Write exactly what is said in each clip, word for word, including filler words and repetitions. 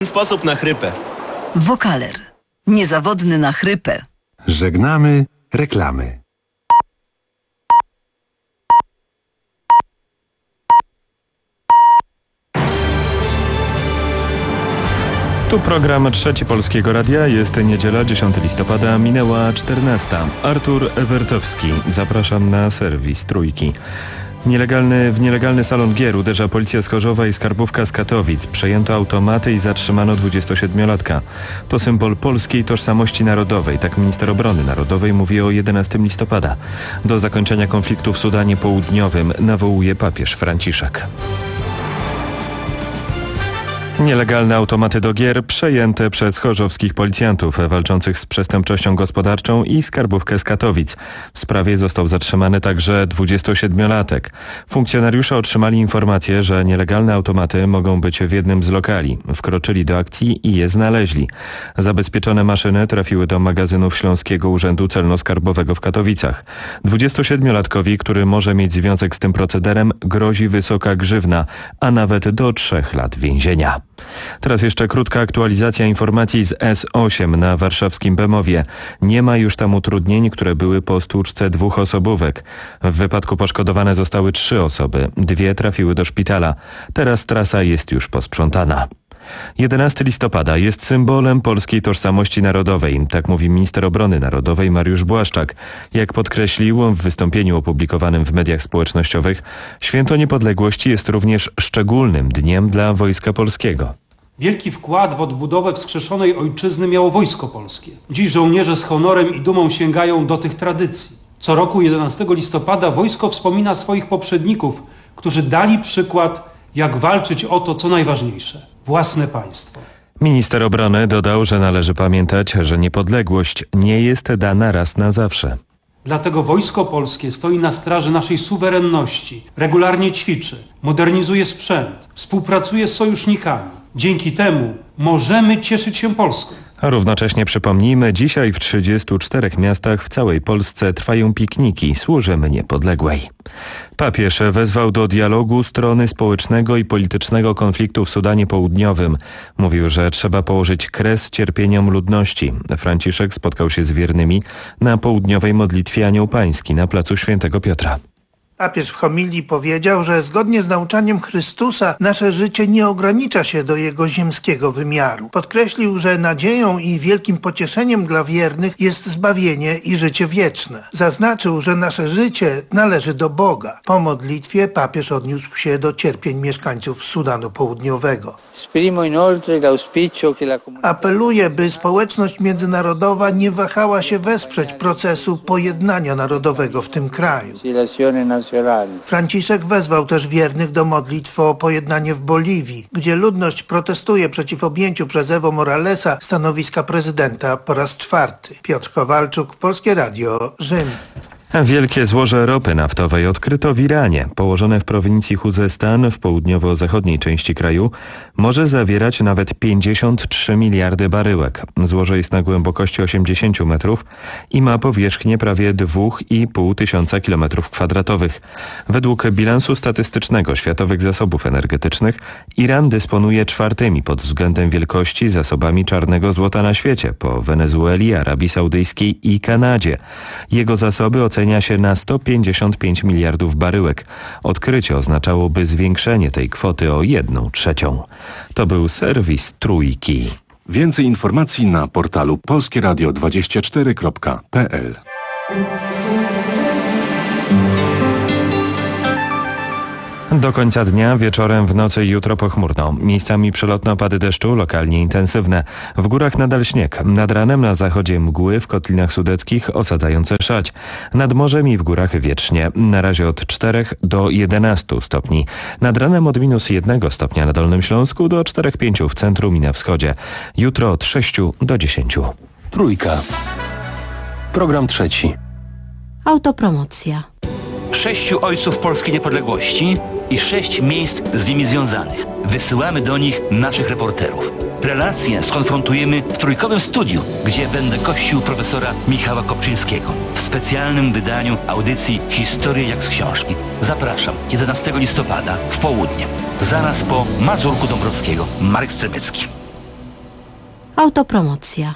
Sposób na chrypę. Wokaler. Niezawodny na chrypę. Żegnamy reklamy. Tu program Trzeci Polskiego Radia. Jest niedziela, dziesiątego listopada, minęła czternasta. Artur Ewertowski. Zapraszam na serwis Trójki. Nielegalny, w nielegalny salon gier uderza policja z Chorzowa i skarbówka z Katowic. Przejęto automaty i zatrzymano dwudziestosiedmiolatka. To symbol polskiej tożsamości narodowej. Tak minister obrony narodowej mówi o jedenastego listopada. Do zakończenia konfliktu w Sudanie Południowym nawołuje papież Franciszek. Nielegalne automaty do gier przejęte przez chorzowskich policjantów walczących z przestępczością gospodarczą i skarbówkę z Katowic. W sprawie został zatrzymany także dwudziestosiedmiolatek. Funkcjonariusze otrzymali informację, że nielegalne automaty mogą być w jednym z lokali. Wkroczyli do akcji i je znaleźli. Zabezpieczone maszyny trafiły do magazynów Śląskiego Urzędu Celno-Skarbowego w Katowicach. dwudziestosiedmiolatkowi, który może mieć związek z tym procederem, grozi wysoka grzywna, a nawet do trzech lat więzienia. Teraz jeszcze krótka aktualizacja informacji z S osiem na warszawskim Bemowie. Nie ma już tam utrudnień, które były po stłuczce dwóch osobówek. W wypadku poszkodowane zostały trzy osoby. Dwie trafiły do szpitala. Teraz trasa jest już posprzątana. jedenastego listopada jest symbolem polskiej tożsamości narodowej, tak mówi minister obrony narodowej Mariusz Błaszczak. Jak podkreślił w wystąpieniu opublikowanym w mediach społecznościowych, Święto Niepodległości jest również szczególnym dniem dla Wojska Polskiego. Wielki wkład w odbudowę wskrzeszonej ojczyzny miało Wojsko Polskie. Dziś żołnierze z honorem i dumą sięgają do tych tradycji. Co roku jedenastego listopada wojsko wspomina swoich poprzedników, którzy dali przykład, jak walczyć o to, co najważniejsze – własne państwo. Minister obrony dodał, że należy pamiętać, że niepodległość nie jest dana raz na zawsze. Dlatego Wojsko Polskie stoi na straży naszej suwerenności, regularnie ćwiczy, modernizuje sprzęt, współpracuje z sojusznikami. Dzięki temu możemy cieszyć się Polską. A równocześnie przypomnijmy, dzisiaj w trzydziestu czterech miastach w całej Polsce trwają pikniki Służymy Niepodległej. Papież wezwał do dialogu strony społecznego i politycznego konfliktu w Sudanie Południowym. Mówił, że trzeba położyć kres cierpieniom ludności. Franciszek spotkał się z wiernymi na południowej modlitwie Anioł Pański na placu Świętego Piotra. Papież w homilii powiedział, że zgodnie z nauczaniem Chrystusa nasze życie nie ogranicza się do jego ziemskiego wymiaru. Podkreślił, że nadzieją i wielkim pocieszeniem dla wiernych jest zbawienie i życie wieczne. Zaznaczył, że nasze życie należy do Boga. Po modlitwie papież odniósł się do cierpień mieszkańców Sudanu Południowego. Apeluje, by społeczność międzynarodowa nie wahała się wesprzeć procesu pojednania narodowego w tym kraju. Franciszek wezwał też wiernych do modlitw o pojednanie w Boliwii, gdzie ludność protestuje przeciw objęciu przez Evo Moralesa stanowiska prezydenta po raz czwarty. Piotr Kowalczuk, Polskie Radio, Rzym. Wielkie złoże ropy naftowej odkryto w Iranie. Położone w prowincji Chuzestan w południowo-zachodniej części kraju może zawierać nawet pięćdziesiąt trzy miliardy baryłek. Złoże jest na głębokości osiemdziesiąt metrów i ma powierzchnię prawie dwa i pół tysiąca kilometrów kwadratowych. Według bilansu statystycznego światowych zasobów energetycznych Iran dysponuje czwartymi pod względem wielkości zasobami czarnego złota na świecie po Wenezueli, Arabii Saudyjskiej i Kanadzie. Jego zasoby oceniają Ocenia się na sto pięćdziesiąt pięć miliardów baryłek. Odkrycie oznaczałoby zwiększenie tej kwoty o jedną trzecią. To był serwis Trójki. Więcej informacji na portalu polskie radio dwadzieścia cztery kropka p l. Do końca dnia, wieczorem, w nocy i jutro pochmurno. Miejscami przelotne opady deszczu, lokalnie intensywne. W górach nadal śnieg. Nad ranem na zachodzie mgły, w kotlinach sudeckich osadzające szać. Nad morzem i w górach wietrznie. Na razie od czterech do jedenastu stopni. Nad ranem od minus jednego stopnia na Dolnym Śląsku do czterech pięciu w centrum i na wschodzie. Jutro od sześciu do dziesięciu. Trójka. Program trzeci. Autopromocja. Sześciu ojców polskiej niepodległości i sześć miejsc z nimi związanych. Wysyłamy do nich naszych reporterów. Relacje skonfrontujemy w trójkowym studiu, gdzie będę gościł profesora Michała Kopczyńskiego w specjalnym wydaniu audycji Historie jak z książki. Zapraszam jedenastego listopada w południe. Zaraz po Mazurku Dąbrowskiego. Marek Strebecki. Autopromocja.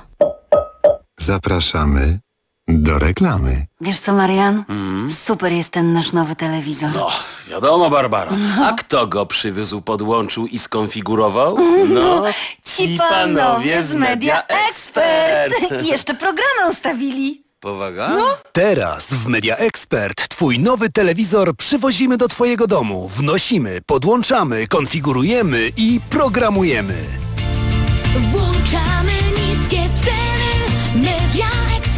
Zapraszamy do reklamy. Wiesz co, Marian? Mm. Super jest ten nasz nowy telewizor. No, wiadomo, Barbara. No. A kto go przywiózł, podłączył i skonfigurował? No, ci panowie z Media Expert. I jeszcze programy ustawili. Powaga? No. Teraz w Media Expert twój nowy telewizor przywozimy do twojego domu. Wnosimy, podłączamy, konfigurujemy i programujemy. Włączamy niskie ceny. Media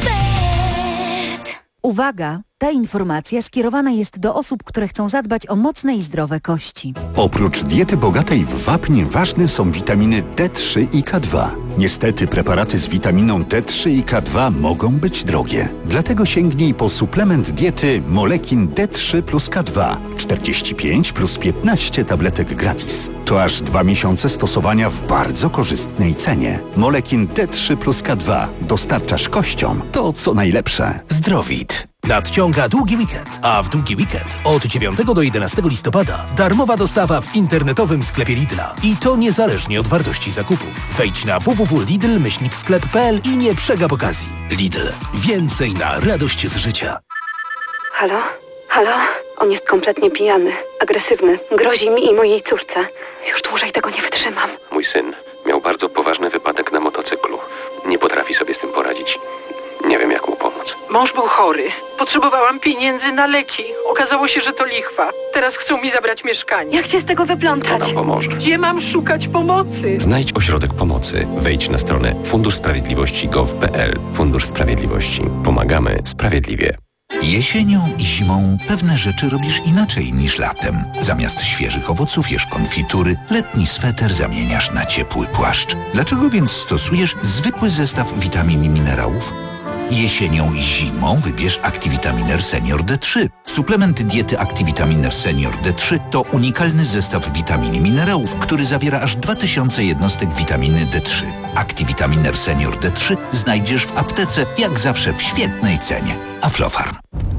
Expert. Uwaga! Ta informacja skierowana jest do osób, które chcą zadbać o mocne i zdrowe kości. Oprócz diety bogatej w wapń ważne są witaminy D trzy i K dwa. Niestety preparaty z witaminą D trzy i K dwa mogą być drogie. Dlatego sięgnij po suplement diety Molekin D trzy plus K dwa. czterdzieści pięć plus piętnaście tabletek gratis. To aż dwa miesiące stosowania w bardzo korzystnej cenie. Molekin D trzy plus K dwa. Dostarczasz kościom to, co najlepsze. Zdrowit. Nadciąga długi weekend, a w długi weekend od dziewiątego do jedenastego listopada darmowa dostawa w internetowym sklepie Lidla. I to niezależnie od wartości zakupów. Wejdź na w w w kropka lidl myślnik sklep kropka p l i nie przegap okazji. Lidl. Więcej na radość z życia. Halo? Halo? On jest kompletnie pijany, agresywny. Grozi mi i mojej córce. Już dłużej tego nie wytrzymam. Mój syn miał bardzo poważny wypadek na motocyklu. Nie potrafi sobie z tym poradzić. Nie wiem, jak mu pomóc. Mąż był chory. Potrzebowałam pieniędzy na leki. Okazało się, że to lichwa. Teraz chcą mi zabrać mieszkanie. Jak się z tego wyplątać? Kto nam pomoże? Gdzie mam szukać pomocy? Znajdź ośrodek pomocy. Wejdź na stronę fundusz sprawiedliwości kropka gov kropka p l. Fundusz Sprawiedliwości. Pomagamy sprawiedliwie. Jesienią i zimą pewne rzeczy robisz inaczej niż latem. Zamiast świeżych owoców jesz konfitury, letni sweter zamieniasz na ciepły płaszcz. Dlaczego więc stosujesz zwykły zestaw witamin i minerałów? Jesienią i zimą wybierz Activitaminer Senior D trzy. Suplement diety Activitaminer Senior D trzy to unikalny zestaw witamin i minerałów, który zawiera aż dwa tysiące jednostek witaminy D trzy. Activitaminer Senior D trzy znajdziesz w aptece, jak zawsze w świetnej cenie. Aflofarm.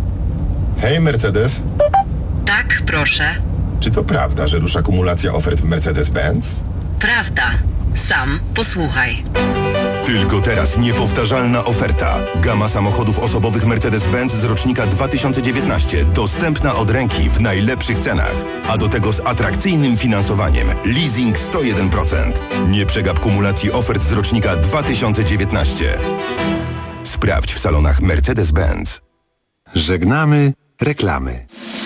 Hej, Mercedes. Tak, proszę. Czy to prawda, że rusza kumulacja ofert w Mercedes-Benz? Prawda. Sam posłuchaj. Tylko teraz niepowtarzalna oferta. Gama samochodów osobowych Mercedes-Benz z rocznika dwa tysiące dziewiętnaście. Dostępna od ręki w najlepszych cenach. A do tego z atrakcyjnym finansowaniem. Leasing sto jeden procent. Nie przegap kumulacji ofert z rocznika dwa tysiące dziewiętnaście. Sprawdź w salonach Mercedes-Benz. Żegnamy reklamy.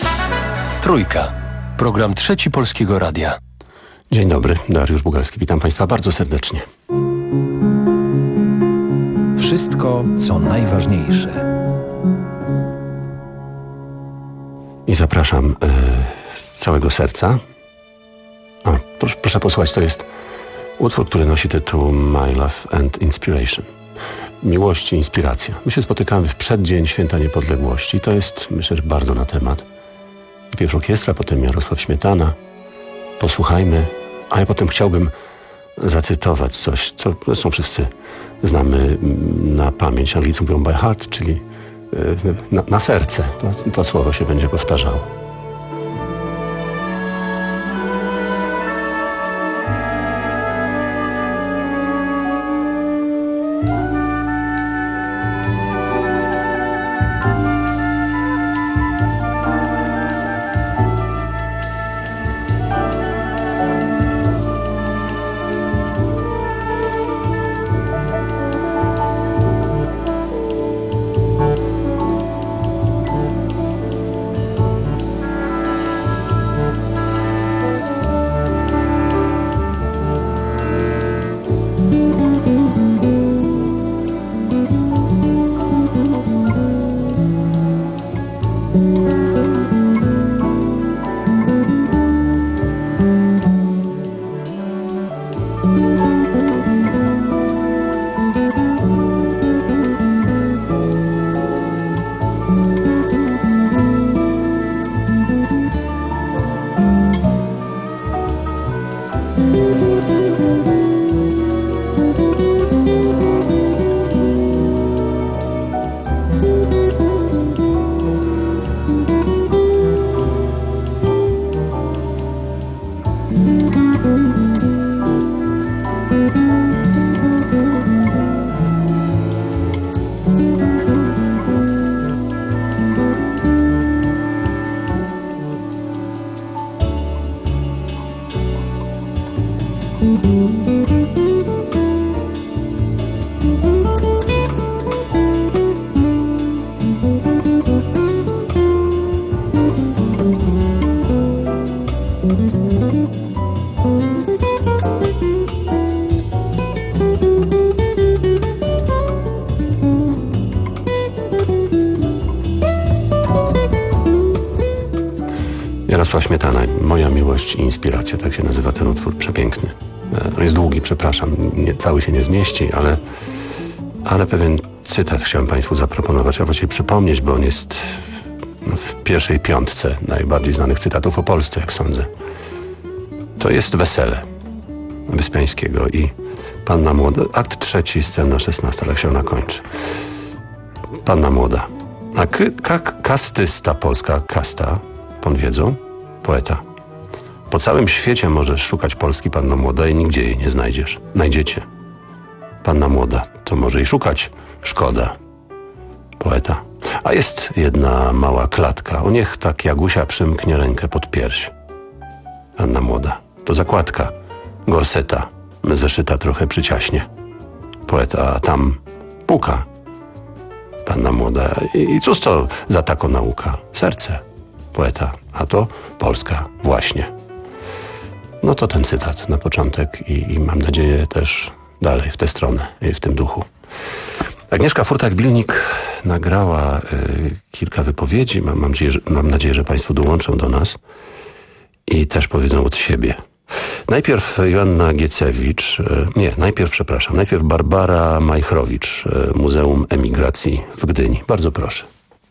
Trójka. Program Trzeci Polskiego Radia. Dzień dobry, Dariusz Bugalski. Witam Państwa bardzo serdecznie. Wszystko, co najważniejsze. I zapraszam e, z całego serca. A, proszę, proszę posłuchać, to jest utwór, który nosi tytuł My Love and Inspiration. Miłość i inspiracja. My się spotykamy w przeddzień Święta Niepodległości. To jest, myślę, że bardzo na temat. Pierw orkiestra, potem Jarosław Śmietana. Posłuchajmy, a ja potem chciałbym zacytować coś, co zresztą wszyscy znamy na pamięć. Anglicy mówią by heart, czyli na, na serce. To, to słowo się będzie powtarzało. Jarosław Śmietana, Moja miłość i inspiracja, tak się nazywa ten utwór, przepiękny. On jest długi, przepraszam, nie, cały się nie zmieści, ale, ale pewien cytat chciałem Państwu zaproponować, a właściwie przypomnieć, bo on jest no, w pierwszej piątce najbardziej znanych cytatów o Polsce, jak sądzę. To jest Wesele Wyspiańskiego i Panna Młoda, akt trzeci, scena szesnasta, tak się ona kończy. Panna Młoda. A k- k- kastysta polska, kasta, pan wiedzą, poeta. Po całym świecie możesz szukać Polski, Panno Młoda, i nigdzie jej nie znajdziesz. Znajdziecie. Panna Młoda, to może i szukać szkoda. Poeta. A jest jedna mała klatka. O niech tak Jagusia przymknie rękę pod pierś. Panna Młoda. To zakładka. Gorseta. Zeszyta trochę przyciaśnie. Poeta, a tam puka. Panna Młoda. I, i cóż to za taką nauka? Serce. Poeta. A to Polska właśnie. No to ten cytat na początek i, i mam nadzieję też dalej w tę stronę i w tym duchu. Agnieszka Furtak-Bilnik nagrała y, kilka wypowiedzi. Mam, mam, nadzieję, że, mam nadzieję, że Państwo dołączą do nas i też powiedzą od siebie. Najpierw Joanna Giecewicz, y, nie, najpierw, przepraszam, najpierw Barbara Majchrowicz, y, Muzeum Emigracji w Gdyni. Bardzo proszę.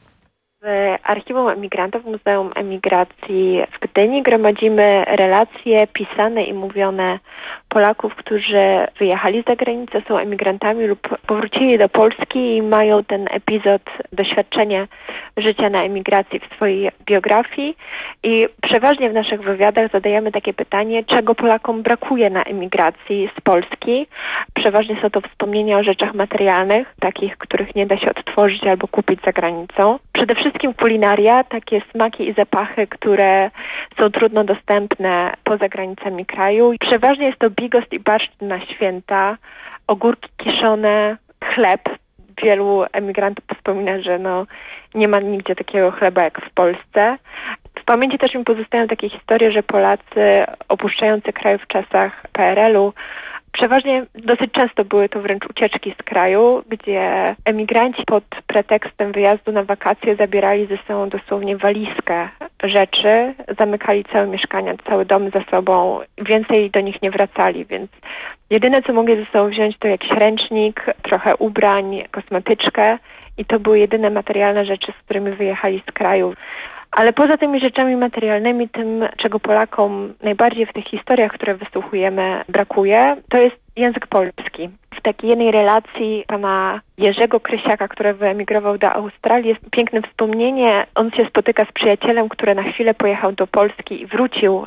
W Archiwum Emigrantów Muzeum Emigracji w Gdyni gromadzimy relacje pisane i mówione Polaków, którzy wyjechali za granicę, są emigrantami lub powrócili do Polski i mają ten epizod, doświadczenie życia na emigracji w swojej biografii. I przeważnie w naszych wywiadach zadajemy takie pytanie, czego Polakom brakuje na emigracji z Polski. Przeważnie są to wspomnienia o rzeczach materialnych, takich, których nie da się odtworzyć albo kupić za granicą. Przede wszystkim kulinaria, takie smaki i zapachy, które są trudno dostępne poza granicami kraju. Przeważnie jest to bigos i barszcz na święta, ogórki kiszone, chleb. Wielu emigrantów wspomina, że no, nie ma nigdzie takiego chleba jak w Polsce. W pamięci też mi pozostają takie historie, że Polacy opuszczający kraj w czasach P R L u przeważnie dosyć często były to wręcz ucieczki z kraju, gdzie emigranci pod pretekstem wyjazdu na wakacje zabierali ze sobą dosłownie walizkę rzeczy, zamykali całe mieszkania, całe domy za sobą, więcej do nich nie wracali, więc jedyne co mogli ze sobą wziąć to jakiś ręcznik, trochę ubrań, kosmetyczkę i to były jedyne materialne rzeczy, z którymi wyjechali z kraju. Ale poza tymi rzeczami materialnymi, tym, czego Polakom najbardziej w tych historiach, które wysłuchujemy, brakuje, to jest język polski. W takiej jednej relacji pana Jerzego Krysiaka, który wyemigrował do Australii, jest piękne wspomnienie. On się spotyka z przyjacielem, który na chwilę pojechał do Polski i wrócił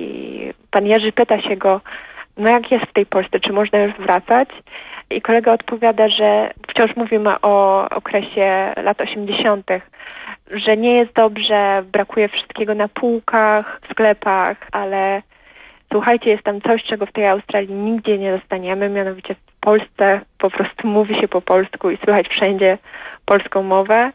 i pan Jerzy pyta się go, no jak jest w tej Polsce, czy można już wracać? I kolega odpowiada, że wciąż mówimy o okresie lat osiemdziesiątych, że nie jest dobrze, brakuje wszystkiego na półkach, w sklepach, ale słuchajcie, jest tam coś, czego w tej Australii nigdzie nie dostaniemy, mianowicie w Polsce po prostu mówi się po polsku i słychać wszędzie polską mowę.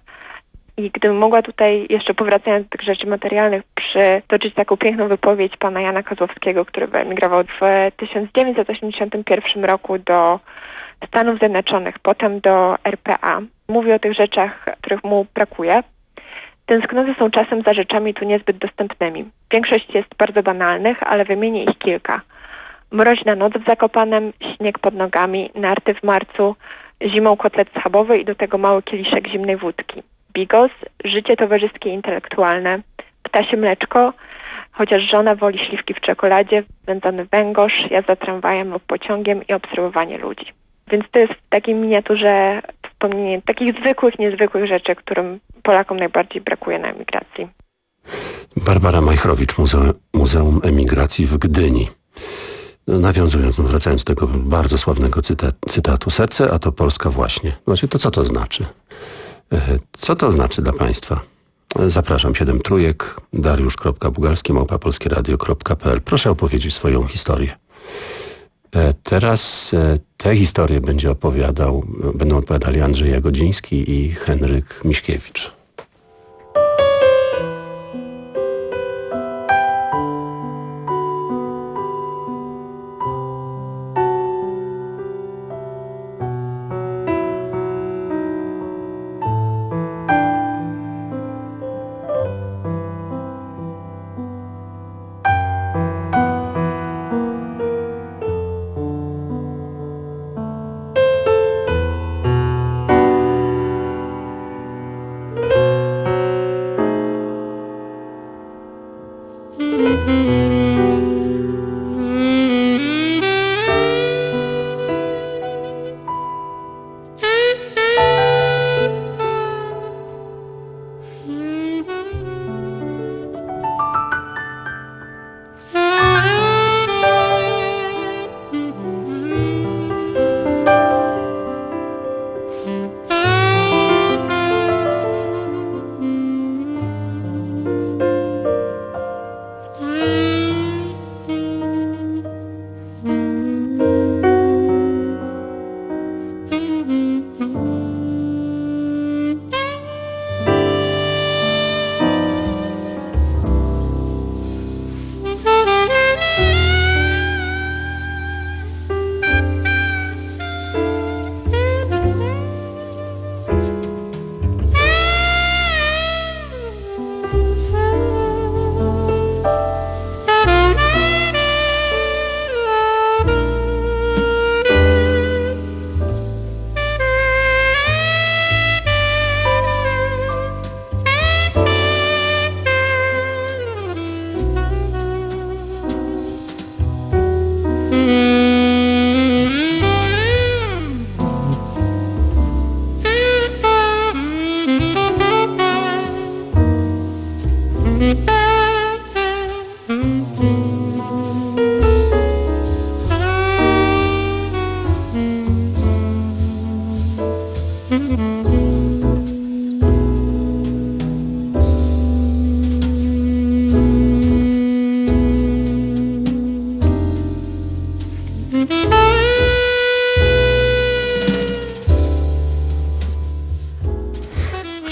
I gdybym mogła tutaj, jeszcze powracając do tych rzeczy materialnych, przytoczyć taką piękną wypowiedź pana Jana Kozłowskiego, który wyemigrował w tysiąc dziewięćset osiemdziesiątym pierwszym roku do Stanów Zjednoczonych, potem do R P A. Mówi o tych rzeczach, których mu brakuje. Tęsknoty są czasem za rzeczami tu niezbyt dostępnymi. Większość jest bardzo banalnych, ale wymienię ich kilka. Mroźna noc w Zakopanem, śnieg pod nogami, narty w marcu, zimą kotlet schabowy i do tego mały kieliszek zimnej wódki. Bigos, życie towarzyskie i intelektualne, ptasie mleczko, chociaż żona woli śliwki w czekoladzie, wędzony węgorz, jazda tramwajem lub pociągiem i obserwowanie ludzi. Więc to jest w takiej miniaturze wspomnienie takich zwykłych, niezwykłych rzeczy, którym Polakom najbardziej brakuje na emigracji. Barbara Majchrowicz, Muzeum, Muzeum Emigracji w Gdyni. Nawiązując, wracając do tego bardzo sławnego cyta, cytatu, serce, a to Polska właśnie. Znaczy, to co to znaczy? Co to znaczy dla Państwa? Zapraszam, siedem trójek, dariusz kropka bugalski małpa polskieradio kropka p l. Proszę opowiedzieć swoją historię. Teraz tę historię będzie opowiadał, będą opowiadali Andrzej Jagodziński i Henryk Miśkiewicz.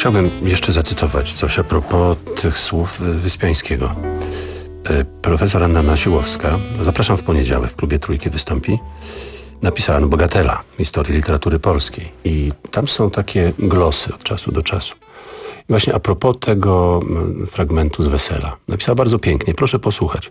chciałbym jeszcze zacytować coś a propos tych słów Wyspiańskiego. Profesor Anna Nasiłowska, zapraszam w poniedziałek, w klubie Trójki wystąpi, napisała Bogatela, historii literatury polskiej. I tam są takie glosy od czasu do czasu. I właśnie a propos tego fragmentu z Wesela. Napisała bardzo pięknie, proszę posłuchać.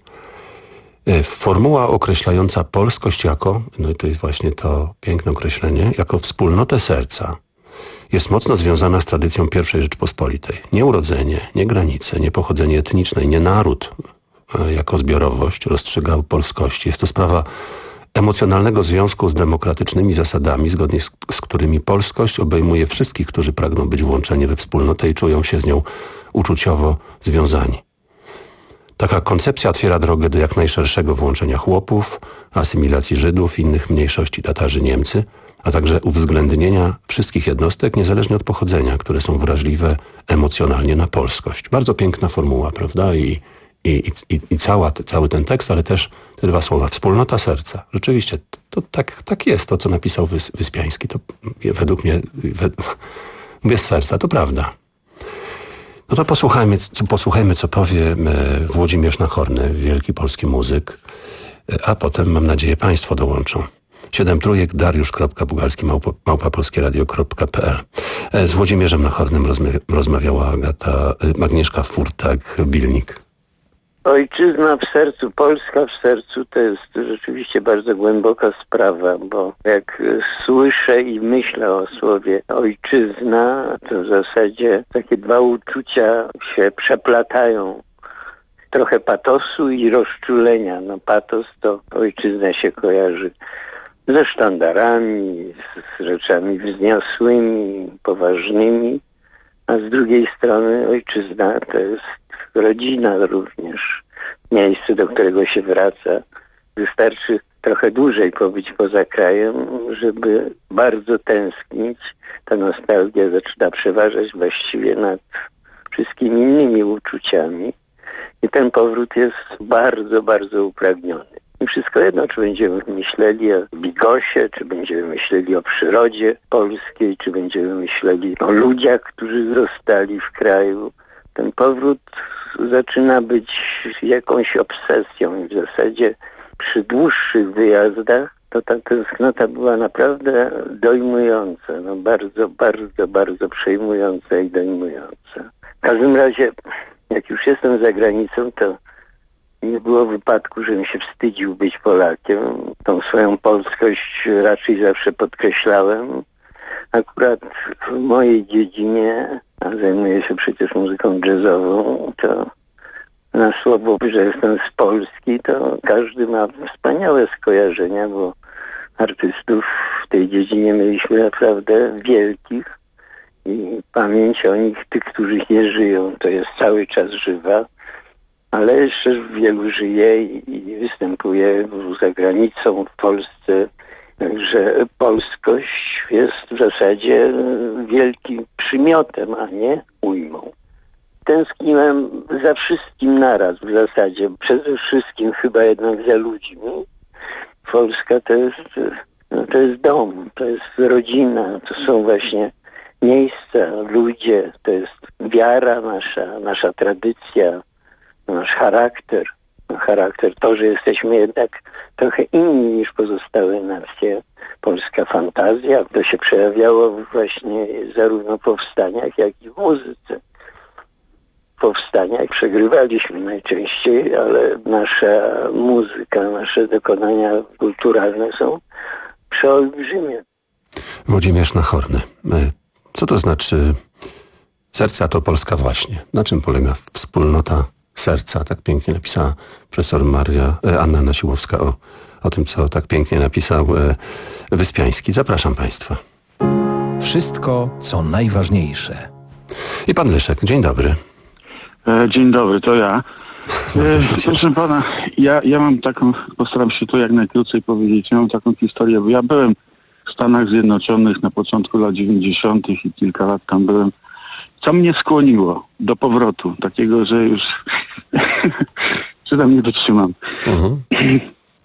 Formuła określająca polskość jako, no i to jest właśnie to piękne określenie, jako wspólnotę serca, jest mocno związana z tradycją pierwszej Rzeczpospolitej. Nie urodzenie, nie granice, nie pochodzenie etniczne, nie naród jako zbiorowość rozstrzygał polskości. Jest to sprawa emocjonalnego związku z demokratycznymi zasadami, zgodnie z, z którymi polskość obejmuje wszystkich, którzy pragną być włączeni we wspólnotę i czują się z nią uczuciowo związani. Taka koncepcja otwiera drogę do jak najszerszego włączenia chłopów, asymilacji Żydów, innych mniejszości Tatarzy, Niemcy, a także uwzględnienia wszystkich jednostek, niezależnie od pochodzenia, które są wrażliwe emocjonalnie na polskość. Bardzo piękna formuła, prawda? I, i, i, i cała, cały ten tekst, ale też te dwa słowa. Wspólnota serca. Rzeczywiście, to, to tak, tak jest, to co napisał Wys, Wyspiański. To według mnie, według, bez serca, to prawda. No to posłuchajmy, co, posłuchajmy, co powie Włodzimierz Nachorny, wielki polski muzyk, a potem, mam nadzieję, państwo dołączą. Siedem trójek, dariusz.bugalski, małpa, małpa polskieradio kropka pe el. Z Włodzimierzem Nachornym rozmawia, rozmawiała Agata, Agnieszka Furtak-Bilnik. Ojczyzna w sercu, Polska w sercu to jest rzeczywiście bardzo głęboka sprawa, bo jak słyszę i myślę o słowie ojczyzna, to w zasadzie takie dwa uczucia się przeplatają. Trochę patosu i rozczulenia. No patos to ojczyzna się kojarzy ze sztandarami, z rzeczami wzniosłymi, poważnymi, a z drugiej strony ojczyzna to jest rodzina również, miejsce, do którego się wraca. Wystarczy trochę dłużej pobyć poza krajem, żeby bardzo tęsknić. Ta nostalgia zaczyna przeważać właściwie nad wszystkimi innymi uczuciami i ten powrót jest bardzo, bardzo upragniony. I wszystko jedno, czy będziemy myśleli o Bigosie, czy będziemy myśleli o przyrodzie polskiej, czy będziemy myśleli o ludziach, którzy zostali w kraju. Ten powrót zaczyna być jakąś obsesją i w zasadzie przy dłuższych wyjazdach to ta tęsknota była naprawdę dojmująca, no bardzo, bardzo, bardzo przejmująca i dojmująca. W każdym razie, jak już jestem za granicą, to nie było wypadku, żebym się wstydził być Polakiem. Tą swoją polskość raczej zawsze podkreślałem. Akurat w mojej dziedzinie, a zajmuję się przecież muzyką jazzową, to na słowo, że jestem z Polski, to każdy ma wspaniałe skojarzenia, bo artystów w tej dziedzinie mieliśmy naprawdę wielkich i pamięć o nich, tych, którzy nie żyją, to jest cały czas żywa, ale jeszcze wielu żyje i występuje za granicą, w Polsce. Także polskość jest w zasadzie wielkim przymiotem, a nie ujmą. Tęskniłem za wszystkim naraz w zasadzie. Przede wszystkim chyba jednak za ludźmi. Polska to jest, no to jest dom, to jest rodzina, to są właśnie miejsca, ludzie, to jest wiara nasza, nasza tradycja, nasz charakter. charakter, to, że jesteśmy jednak trochę inni niż pozostałe nacje. Polska fantazja, to się przejawiało właśnie zarówno w powstaniach, jak i w muzyce. W powstaniach przegrywaliśmy najczęściej, ale nasza muzyka, nasze dokonania kulturalne są przeolbrzymie. Włodzimierz Nachorny. Co to znaczy serca to Polska właśnie? Na czym polega wspólnota serca? Tak pięknie napisała profesor Maria, e, Anna Nasiłowska o, o tym, co tak pięknie napisał e, Wyspiański. Zapraszam państwa. Wszystko, co najważniejsze. I pan Leszek. Dzień dobry. E, dzień dobry, to ja. E, proszę pana, ja, ja mam taką, postaram się to jak najkrócej powiedzieć, ja mam taką historię, bo ja byłem w Stanach Zjednoczonych na początku lat dziewięćdziesiątych i kilka lat tam byłem. Co mnie skłoniło do powrotu, takiego, że już że tam nie wytrzymam. Uh-huh.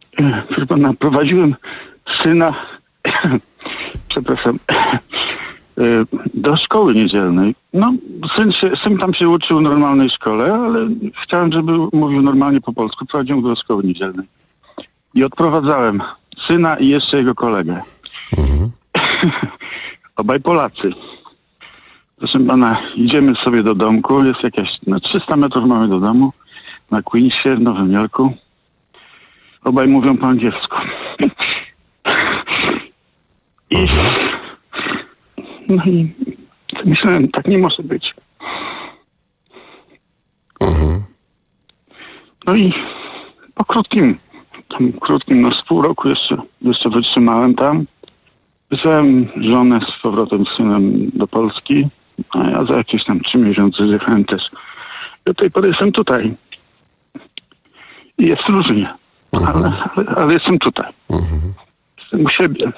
Proszę pana, prowadziłem syna, przepraszam, do szkoły niedzielnej. No, syn, się, syn tam się uczył w normalnej szkole, ale chciałem, żeby mówił normalnie po polsku. Prowadziłem go do szkoły niedzielnej. I odprowadzałem syna i jeszcze jego kolegę. Mhm. Obaj Polacy. Proszę pana, idziemy sobie do domku. Jest jakieś, no trzysta metrów mamy do domu. Na Queensie w Nowym Jorku. Obaj mówią po angielsku. I... No i myślałem, tak nie może być. Mhm. No i po krótkim, tam krótkim, no z pół roku jeszcze, jeszcze wytrzymałem tam. Wysłałem żonę z powrotem z synem do Polski, a ja za jakieś tam trzy miesiące zjechałem też. Do tej pory jestem tutaj. I jest różnie, mhm. ale, ale, ale jestem tutaj. Mhm. Jestem u siebie.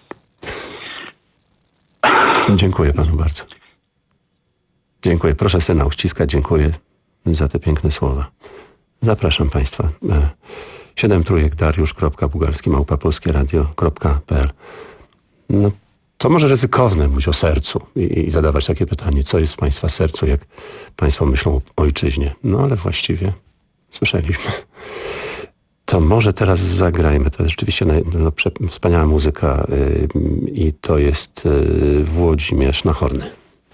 Dziękuję panu bardzo. Dziękuję. Proszę syna uściskać. Dziękuję za te piękne słowa. Zapraszam państwa. Siedem trójek Dariusz kropka Bugalski małpa polskie radio kropka p l. No, to może ryzykowne mówić o sercu i, i zadawać takie pytanie, co jest w państwa sercu, jak państwo myślą o ojczyźnie. No ale właściwie słyszeliśmy. To może teraz zagrajmy. To jest rzeczywiście no, prze, wspaniała muzyka yy, i to jest yy, Włodzimierz Nachorny.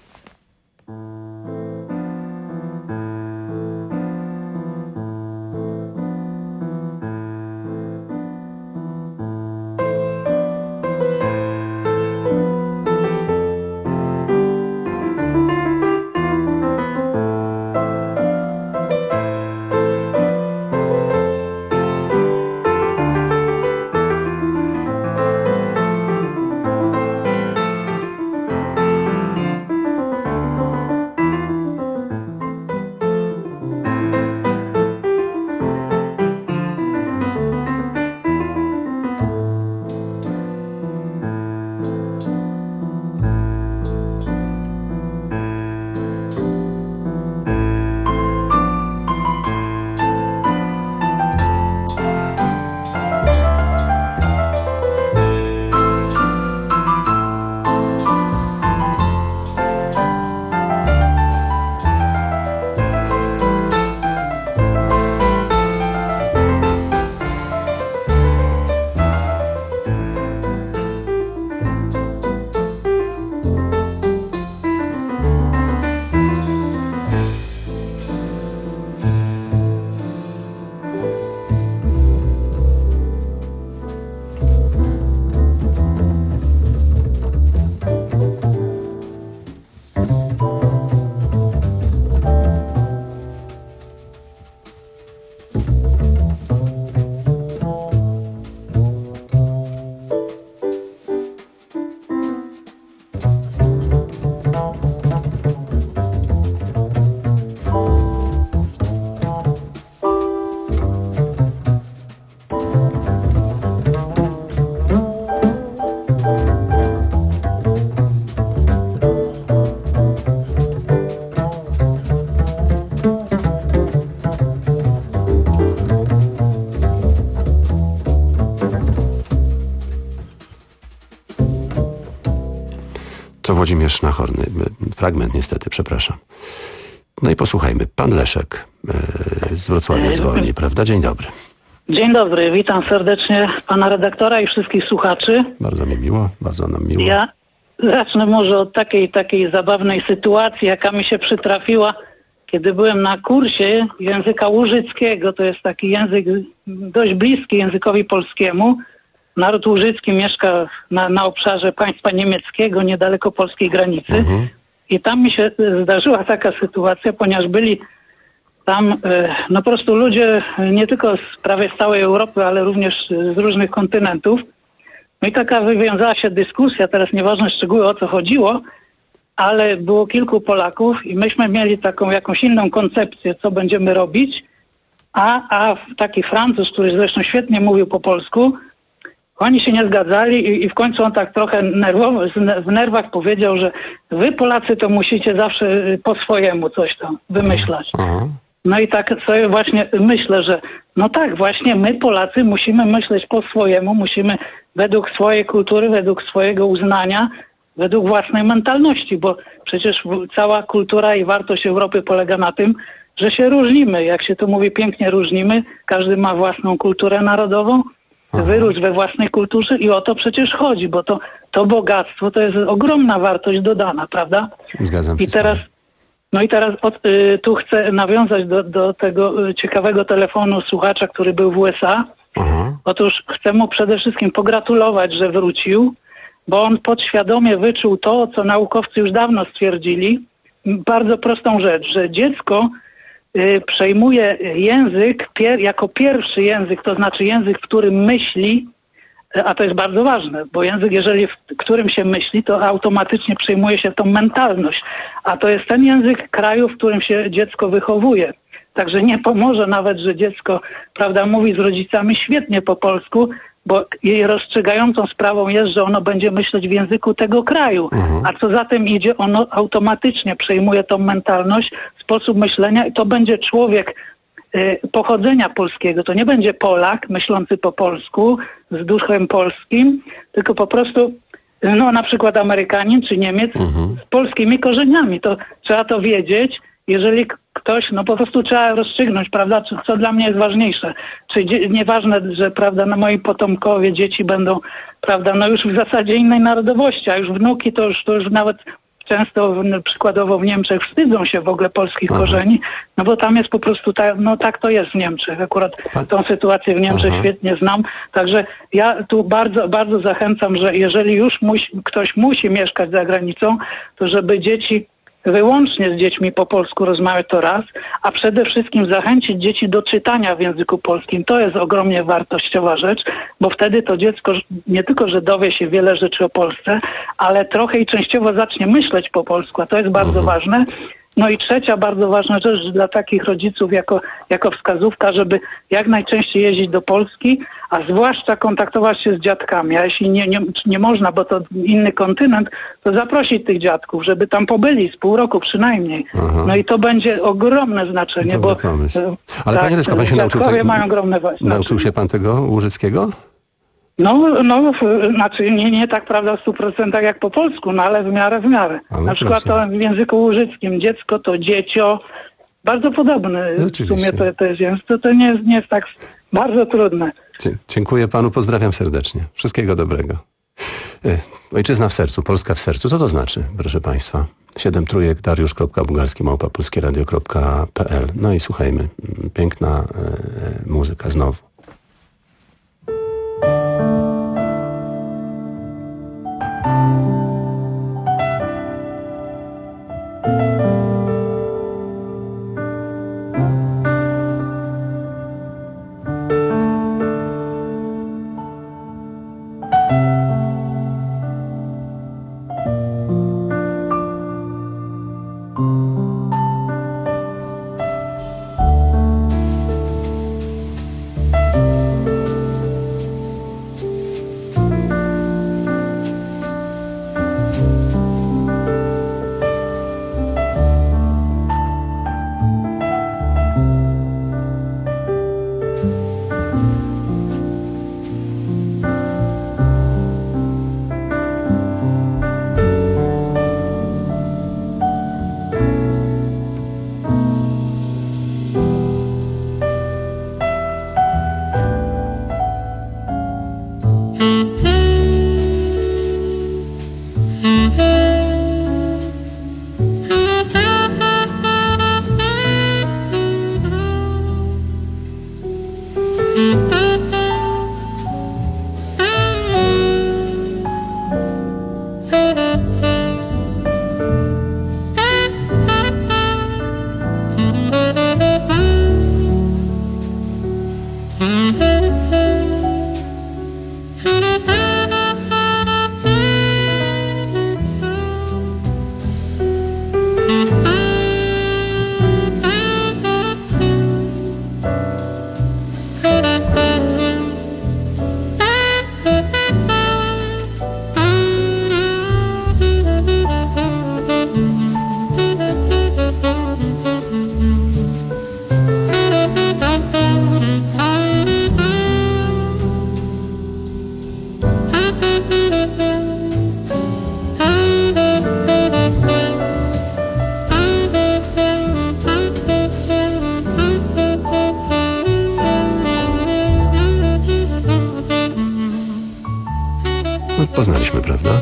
To Włodzimierz Nachorny. Fragment niestety, przepraszam. No i posłuchajmy. Pan Leszek e, z Wrocławia dzwoni, prawda? Dzień dobry. Dzień dobry, witam serdecznie pana redaktora i wszystkich słuchaczy. Bardzo mi miło, bardzo nam miło. Ja zacznę może od takiej takiej zabawnej sytuacji, jaka mi się przytrafiła, kiedy byłem na kursie języka łużyckiego. To jest taki język dość bliski językowi polskiemu. Naród łużycki mieszka na, na obszarze państwa niemieckiego, niedaleko polskiej granicy. Mhm. I tam mi się zdarzyła taka sytuacja, ponieważ byli tam no po prostu ludzie nie tylko z prawie z całej Europy, ale również z różnych kontynentów. No i taka wywiązała się dyskusja, teraz nieważne szczegóły o co chodziło, ale było kilku Polaków i myśmy mieli taką jakąś inną koncepcję, co będziemy robić, a, a taki Francuz, który zresztą świetnie mówił po polsku, oni się nie zgadzali i, i w końcu on tak trochę nerwowo, w nerwach powiedział, że wy Polacy to musicie zawsze po swojemu coś tam wymyślać. Aha. No i tak sobie właśnie myślę, że no tak, właśnie my Polacy musimy myśleć po swojemu, musimy według swojej kultury, według swojego uznania według własnej mentalności, bo przecież cała kultura i wartość Europy polega na tym, że się różnimy. Jak się to mówi, pięknie różnimy. Każdy ma własną kulturę narodową, wyrósł we własnej kulturze i o to przecież chodzi, bo to, to bogactwo to jest ogromna wartość dodana, prawda? Zgadzam się. I teraz, no i teraz od, y, tu chcę nawiązać do, do tego y, ciekawego telefonu słuchacza, który był w U S A. Aha. Otóż chcę mu przede wszystkim pogratulować, że wrócił, bo on podświadomie wyczuł to, co naukowcy już dawno stwierdzili. Bardzo prostą rzecz, że dziecko y, przejmuje język pier, jako pierwszy język, to znaczy język, w którym myśli, a to jest bardzo ważne, bo język, jeżeli w którym się myśli, to automatycznie przejmuje się tą mentalność, a to jest ten język kraju, w którym się dziecko wychowuje. Także nie pomoże nawet, że dziecko, prawda, mówi z rodzicami świetnie po polsku, bo jej rozstrzygającą sprawą jest, że ono będzie myśleć w języku tego kraju. Mhm. A co za tym idzie, ono automatycznie przejmuje tą mentalność, sposób myślenia i to będzie człowiek y, pochodzenia polskiego. To nie będzie Polak myślący po polsku, z duchem polskim, tylko po prostu no na przykład Amerykanin czy Niemiec mhm. z polskimi korzeniami. To trzeba to wiedzieć. Jeżeli ktoś, no po prostu trzeba rozstrzygnąć, prawda, co, co dla mnie jest ważniejsze. Czy dzie- nieważne, że, prawda, no moi potomkowie, dzieci będą, prawda, no już w zasadzie innej narodowości, a już wnuki to już, to już nawet często w, przykładowo w Niemczech wstydzą się w ogóle polskich Aha. korzeni, no bo tam jest po prostu, ta, no tak to jest w Niemczech. Akurat tą sytuację w Niemczech Aha. świetnie znam. Także ja tu bardzo, bardzo zachęcam, że jeżeli już musi, ktoś musi mieszkać za granicą, to żeby dzieci wyłącznie z dziećmi po polsku rozmawiać to raz, a przede wszystkim zachęcić dzieci do czytania w języku polskim. To jest ogromnie wartościowa rzecz, bo wtedy to dziecko nie tylko, że dowie się wiele rzeczy o Polsce, ale trochę i częściowo zacznie myśleć po polsku, a to jest bardzo mhm. ważne. No i trzecia bardzo ważna rzecz dla takich rodziców jako, jako wskazówka, żeby jak najczęściej jeździć do Polski, a zwłaszcza kontaktować się z dziadkami. A jeśli nie, nie, nie można, bo to inny kontynent, to zaprosić tych dziadków, żeby tam pobyli z pół roku przynajmniej. Aha. No i to będzie ogromne znaczenie, Dobry bo pomysł. Ale tak, panie Leszko, pan się nauczył, te, mają ogromne znaczenie. Nauczył się pan tego łużyckiego? No, no, znaczy nie, nie tak prawda w stu procentach jak po polsku, no ale w miarę, w miarę. No na przykład to w języku łużyckim dziecko to dziecio, bardzo podobny w sumie to, to jest język, to, to nie, jest, nie jest tak bardzo trudne. Dzie- dziękuję panu, pozdrawiam serdecznie. Wszystkiego dobrego. E, Ojczyzna w sercu, Polska w sercu, co to znaczy, proszę państwa? Siedem trójek, dariusz kropka bugalski małpa polskieradio kropka p l. No i słuchajmy, piękna e, muzyka znowu.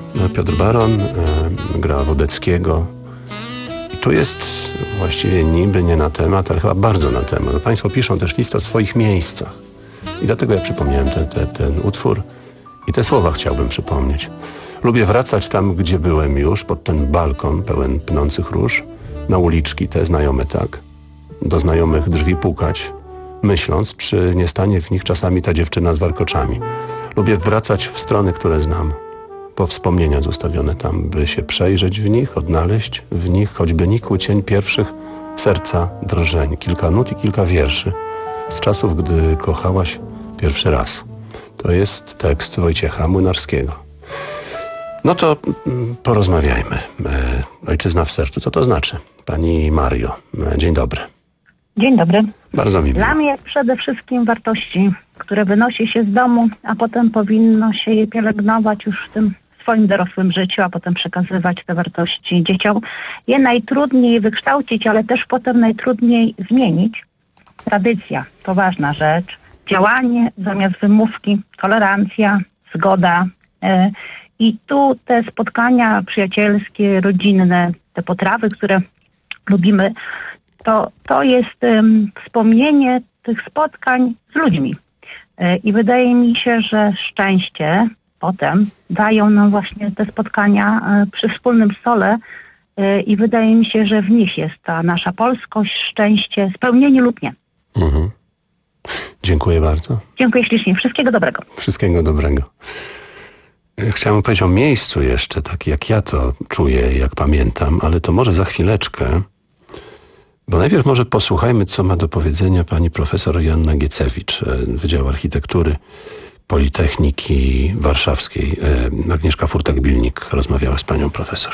Piotr Baron gra Wodeckiego. I tu jest właściwie niby nie na temat, ale chyba bardzo na temat. No, państwo piszą też listę o swoich miejscach. I dlatego ja przypomniałem te, te, ten utwór i te słowa chciałbym przypomnieć. Lubię wracać tam, gdzie byłem już, pod ten balkon pełen pnących róż, na uliczki te znajome tak, do znajomych drzwi pukać, myśląc, czy nie stanie w nich czasami ta dziewczyna z warkoczami. Lubię wracać w strony, które znam, po wspomnienia zostawione tam, by się przejrzeć w nich, odnaleźć w nich choćby nikły cień pierwszych serca drżeń, kilka nut i kilka wierszy z czasów, gdy kochałaś pierwszy raz. To jest tekst Wojciecha Młynarskiego. No to mm, porozmawiajmy. E, ojczyzna w sercu, co to znaczy? Pani Mario, e, dzień dobry. Dzień dobry. Bardzo mi miło. Dla mnie przede wszystkim wartości, które wynosi się z domu, a potem powinno się je pielęgnować już w tym swoim dorosłym życiu, a potem przekazywać te wartości dzieciom. Je najtrudniej wykształcić, ale też potem najtrudniej zmienić. Tradycja to ważna rzecz. Działanie zamiast wymówki, tolerancja, zgoda. E, I tu te spotkania przyjacielskie, rodzinne, te potrawy, które lubimy, to, to jest um, wspomnienie tych spotkań z ludźmi. E, I wydaje mi się, że szczęście potem dają nam właśnie te spotkania e, przy wspólnym stole e, i wydaje mi się, że w nich jest ta nasza polskość, szczęście, spełnienie lub nie. Mhm. Dziękuję bardzo. Dziękuję ślicznie. Wszystkiego dobrego. Wszystkiego dobrego. Chciałem powiedzieć o miejscu jeszcze, tak jak ja to czuję, jak pamiętam, ale to może za chwileczkę, bo najpierw może posłuchajmy, co ma do powiedzenia pani profesor Joanna Giecewicz, Wydział Architektury Politechniki Warszawskiej. Agnieszka Furtak-Bilnik rozmawiała z panią profesor.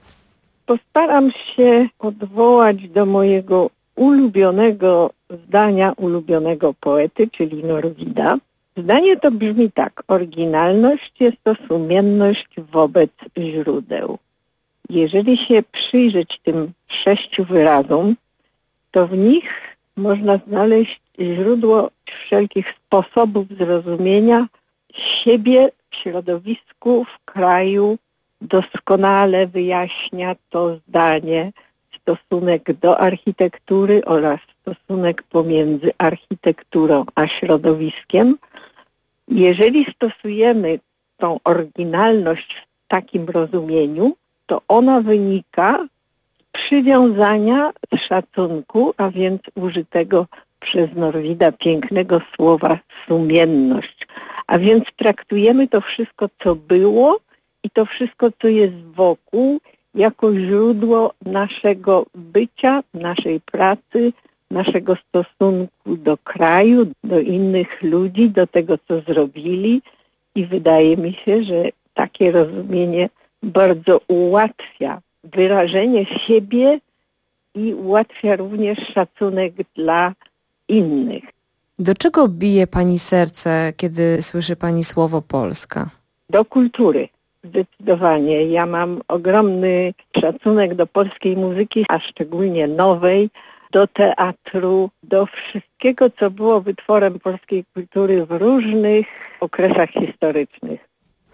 Postaram się odwołać do mojego ulubionego zdania, ulubionego poety, czyli Norwida. Zdanie to brzmi tak: oryginalność jest to sumienność wobec źródeł. Jeżeli się przyjrzeć tym sześciu wyrazom, to w nich można znaleźć źródło wszelkich sposobów zrozumienia siebie w środowisku, w kraju. Doskonale wyjaśnia to zdanie stosunek do architektury oraz stosunek pomiędzy architekturą a środowiskiem. Jeżeli stosujemy tą oryginalność w takim rozumieniu, to ona wynika z przywiązania, z szacunku, a więc użytego przez Norwida pięknego słowa sumienność. A więc traktujemy to wszystko, co było i to wszystko, co jest wokół, jako źródło naszego bycia, naszej pracy, naszego stosunku do kraju, do innych ludzi, do tego, co zrobili. I wydaje mi się, że takie rozumienie bardzo ułatwia wyrażenie siebie i ułatwia również szacunek dla innych. Do czego bije pani serce, kiedy słyszy pani słowo Polska? Do kultury. Zdecydowanie. Ja mam ogromny szacunek do polskiej muzyki, a szczególnie nowej, do teatru, do wszystkiego, co było wytworem polskiej kultury w różnych okresach historycznych.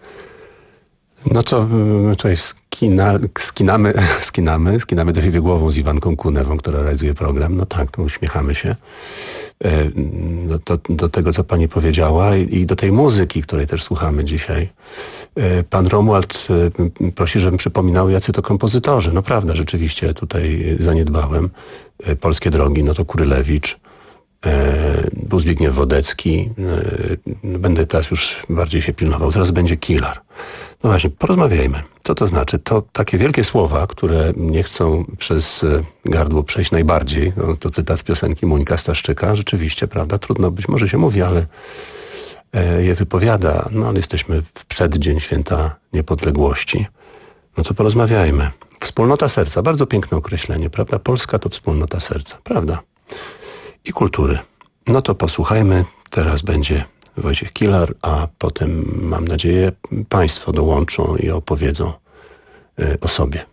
No to my tutaj skina, skinamy, skinamy, skinamy do siebie głową z Iwanką Kunewą, która realizuje program. No tak, to uśmiechamy się do, do, do tego, co pani powiedziała i, i do tej muzyki, której też słuchamy dzisiaj. Pan Romuald prosi, żebym przypominał, jacy to kompozytorzy. No prawda, rzeczywiście tutaj zaniedbałem. Polskie drogi, no to Kurylewicz, był Zbigniew Wodecki. Będę teraz już bardziej się pilnował. Zaraz będzie Kilar. No właśnie, porozmawiajmy. Co to znaczy? To takie wielkie słowa, które nie chcą przez gardło przejść najbardziej. No, to cytat z piosenki Muńka Staszczyka. Rzeczywiście, prawda? Trudno być może się mówi, ale je wypowiada. No ale jesteśmy w przeddzień Święta Niepodległości. No to porozmawiajmy. Wspólnota serca. Bardzo piękne określenie, prawda? Polska to wspólnota serca, prawda? I kultury. No to posłuchajmy. Teraz będzie Wojciech Kilar, a potem, mam nadzieję, państwo dołączą i opowiedzą y, o sobie.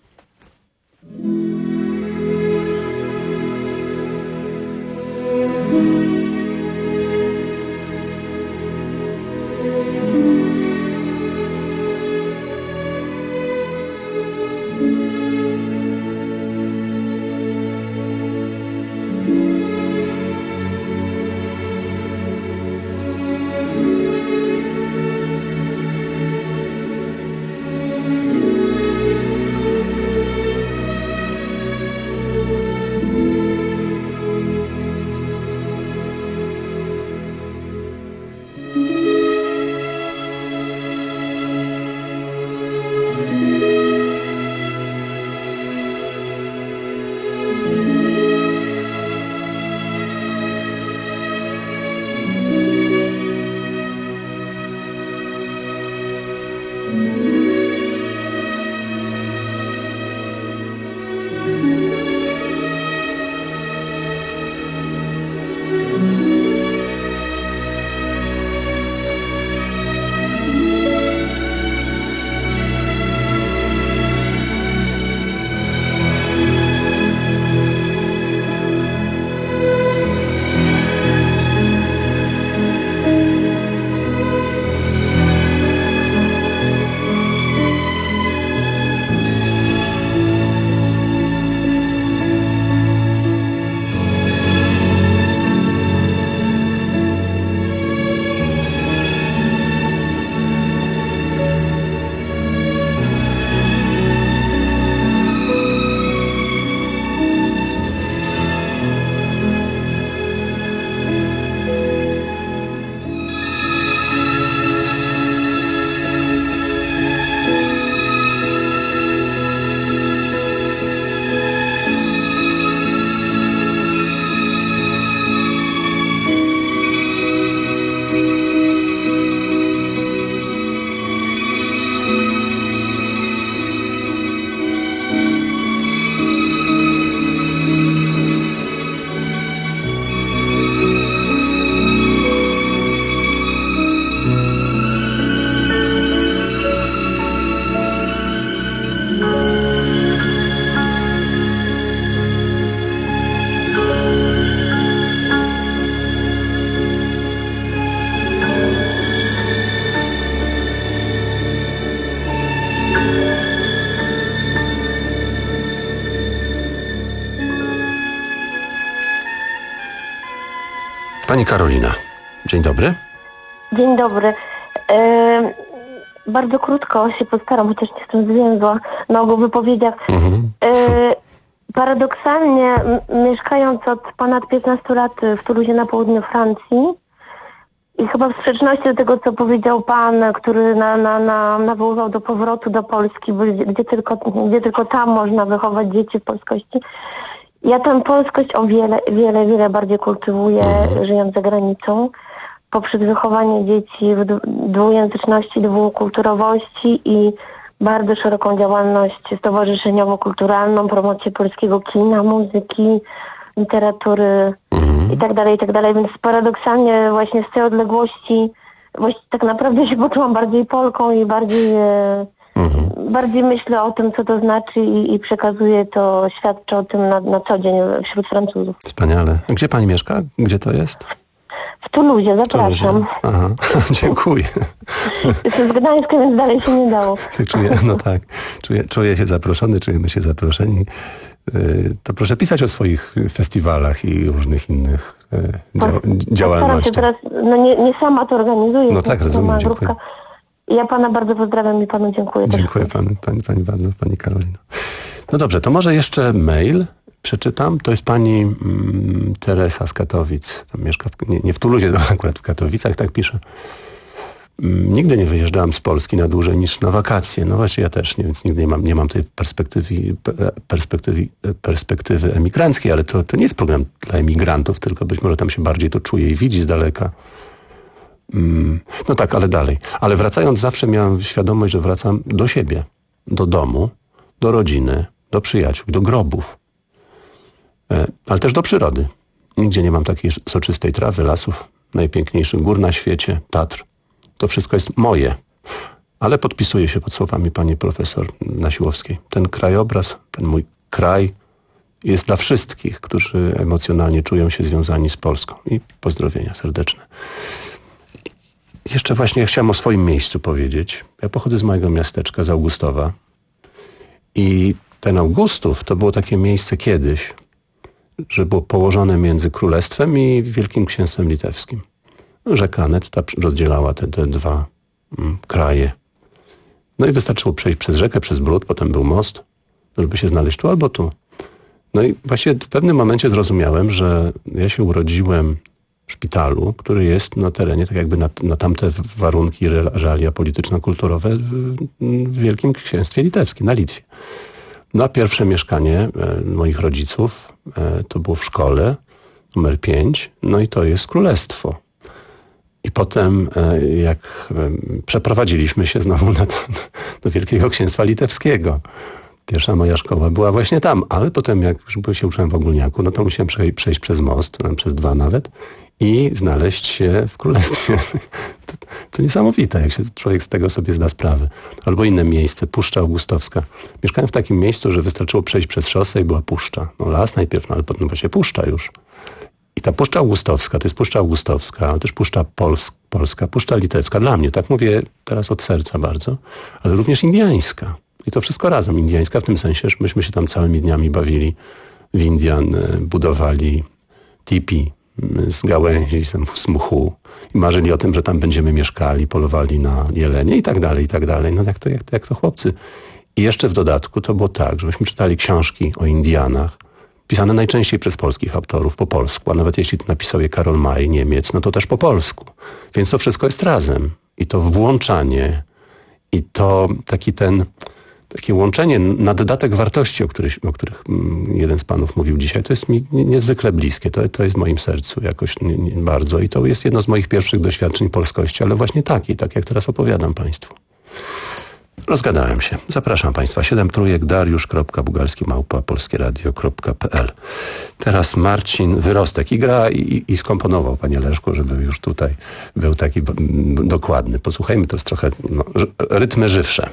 Pani Karolina, dzień dobry. Dzień dobry. E, bardzo krótko się postaram, chociaż nie jestem zwięzła na obu wypowiedziach. Mhm. E, paradoksalnie, m- mieszkając od ponad piętnastu lat w Toulouse na południu Francji i chyba w sprzeczności do tego, co powiedział pan, który na, na, na, nawoływał do powrotu do Polski, bo gdzie, gdzie, tylko, gdzie tylko tam można wychować dzieci w polskości, ja tę polskość o wiele, wiele, wiele bardziej kultywuję, mhm. żyjąc za granicą, poprzez wychowanie dzieci w dwujęzyczności, dwukulturowości i bardzo szeroką działalność stowarzyszeniowo-kulturalną, promocję polskiego kina, muzyki, literatury mhm. i tak dalej, i tak dalej. Więc paradoksalnie właśnie z tej odległości właśnie tak naprawdę się poczułam bardziej Polką i bardziej... E, Mhm. bardziej myślę o tym, co to znaczy i, i przekazuję to, świadczę o tym na, na co dzień wśród Francuzów. Wspaniale. A gdzie pani mieszka? Gdzie to jest? W Toulouse, zapraszam. Aha, dziękuję. Jestem z Gdańska, więc dalej się nie dało. Czuję, no tak, czuję, czuję się zaproszony, czujemy się zaproszeni. To proszę pisać o swoich festiwalach i różnych innych dzia- działalnościach. Postaram się teraz, no nie, nie sama to organizuję. No tak, rozumiem, dziękuję. Ja pana bardzo pozdrawiam i panu dziękuję. Dziękuję panu, pani, pani bardzo, pani Karolino. No dobrze, to może jeszcze mail przeczytam. To jest pani mm, Teresa z Katowic. Tam mieszka w, nie, nie w Toulouse, ale akurat w Katowicach, tak pisze. Mm, nigdy nie wyjeżdżałam z Polski na dłużej niż na wakacje. No właśnie ja też nie, więc nigdy nie mam, nie mam tej perspektywy, perspektywy, perspektywy emigranckiej, ale to, to nie jest program dla emigrantów, tylko być może tam się bardziej to czuje i widzi z daleka. No tak, ale dalej. Ale wracając zawsze miałem świadomość, że wracam do siebie, do domu, do rodziny, do przyjaciół, do grobów, ale też do przyrody. Nigdzie nie mam takiej soczystej trawy, lasów, najpiękniejszych gór na świecie, Tatr. To wszystko jest moje. Ale podpisuję się pod słowami pani profesor Nasiłowskiej. Ten krajobraz, ten mój kraj jest dla wszystkich, którzy emocjonalnie czują się związani z Polską. I pozdrowienia serdeczne. Jeszcze właśnie chciałem o swoim miejscu powiedzieć. Ja pochodzę z małego miasteczka, z Augustowa. I ten Augustów to było takie miejsce kiedyś, że było położone między Królestwem i Wielkim Księstwem Litewskim. Rzeka Anet ta rozdzielała te, te dwa mm, kraje. No i wystarczyło przejść przez rzekę, przez Brud, potem był most, żeby się znaleźć tu albo tu. No i właściwie w pewnym momencie zrozumiałem, że ja się urodziłem w szpitalu, który jest na terenie, tak jakby na, na tamte warunki, realia polityczno-kulturowe w, w Wielkim Księstwie Litewskim, na Litwie. No a pierwsze mieszkanie e, moich rodziców e, to było w szkole, numer pięć, no i to jest Królestwo. I potem, e, jak e, przeprowadziliśmy się znowu na to, do Wielkiego Księstwa Litewskiego. Pierwsza moja szkoła była właśnie tam, ale potem jak już się uczyłem w Ogólniaku, no to musiałem przej- przejść przez most, tam przez dwa nawet i znaleźć się w Królestwie. To, to niesamowite, jak się człowiek z tego sobie zda sprawę. Albo inne miejsce, Puszcza Augustowska. Mieszkałem w takim miejscu, że wystarczyło przejść przez szosę i była puszcza. No las najpierw, no ale potem właśnie puszcza już. I ta Puszcza Augustowska, to jest Puszcza Augustowska, ale też Puszcza Pols- Polska, Puszcza Litewska. Dla mnie, tak mówię teraz od serca bardzo, ale również indiańska. I to wszystko razem. Indiańska w tym sensie, że myśmy się tam całymi dniami bawili w Indian, budowali tipi z gałęzi, z mchu i marzyli o tym, że tam będziemy mieszkali, polowali na jelenie i tak dalej, i tak dalej. No jak to, jak to, jak to chłopcy. I jeszcze w dodatku to było tak, że myśmy czytali książki o Indianach, pisane najczęściej przez polskich autorów po polsku, a nawet jeśli napisał je Karol May, Niemiec, no to też po polsku. Więc to wszystko jest razem. I to włączanie, i to taki ten... Takie łączenie na dodatek wartości, o których, o których jeden z panów mówił dzisiaj, to jest mi niezwykle bliskie. To, to jest w moim sercu jakoś nie, nie bardzo. I to jest jedno z moich pierwszych doświadczeń polskości, ale właśnie taki, tak jak teraz opowiadam państwu. Rozgadałem się. Zapraszam państwa. Siedem trójek, dariusz kropka bugalski małpa polskieradio kropka p l. Teraz Marcin Wyrostek i gra i, i skomponował, panie Leszku, żeby już tutaj był taki dokładny. Posłuchajmy, to jest trochę no, rytmy żywsze.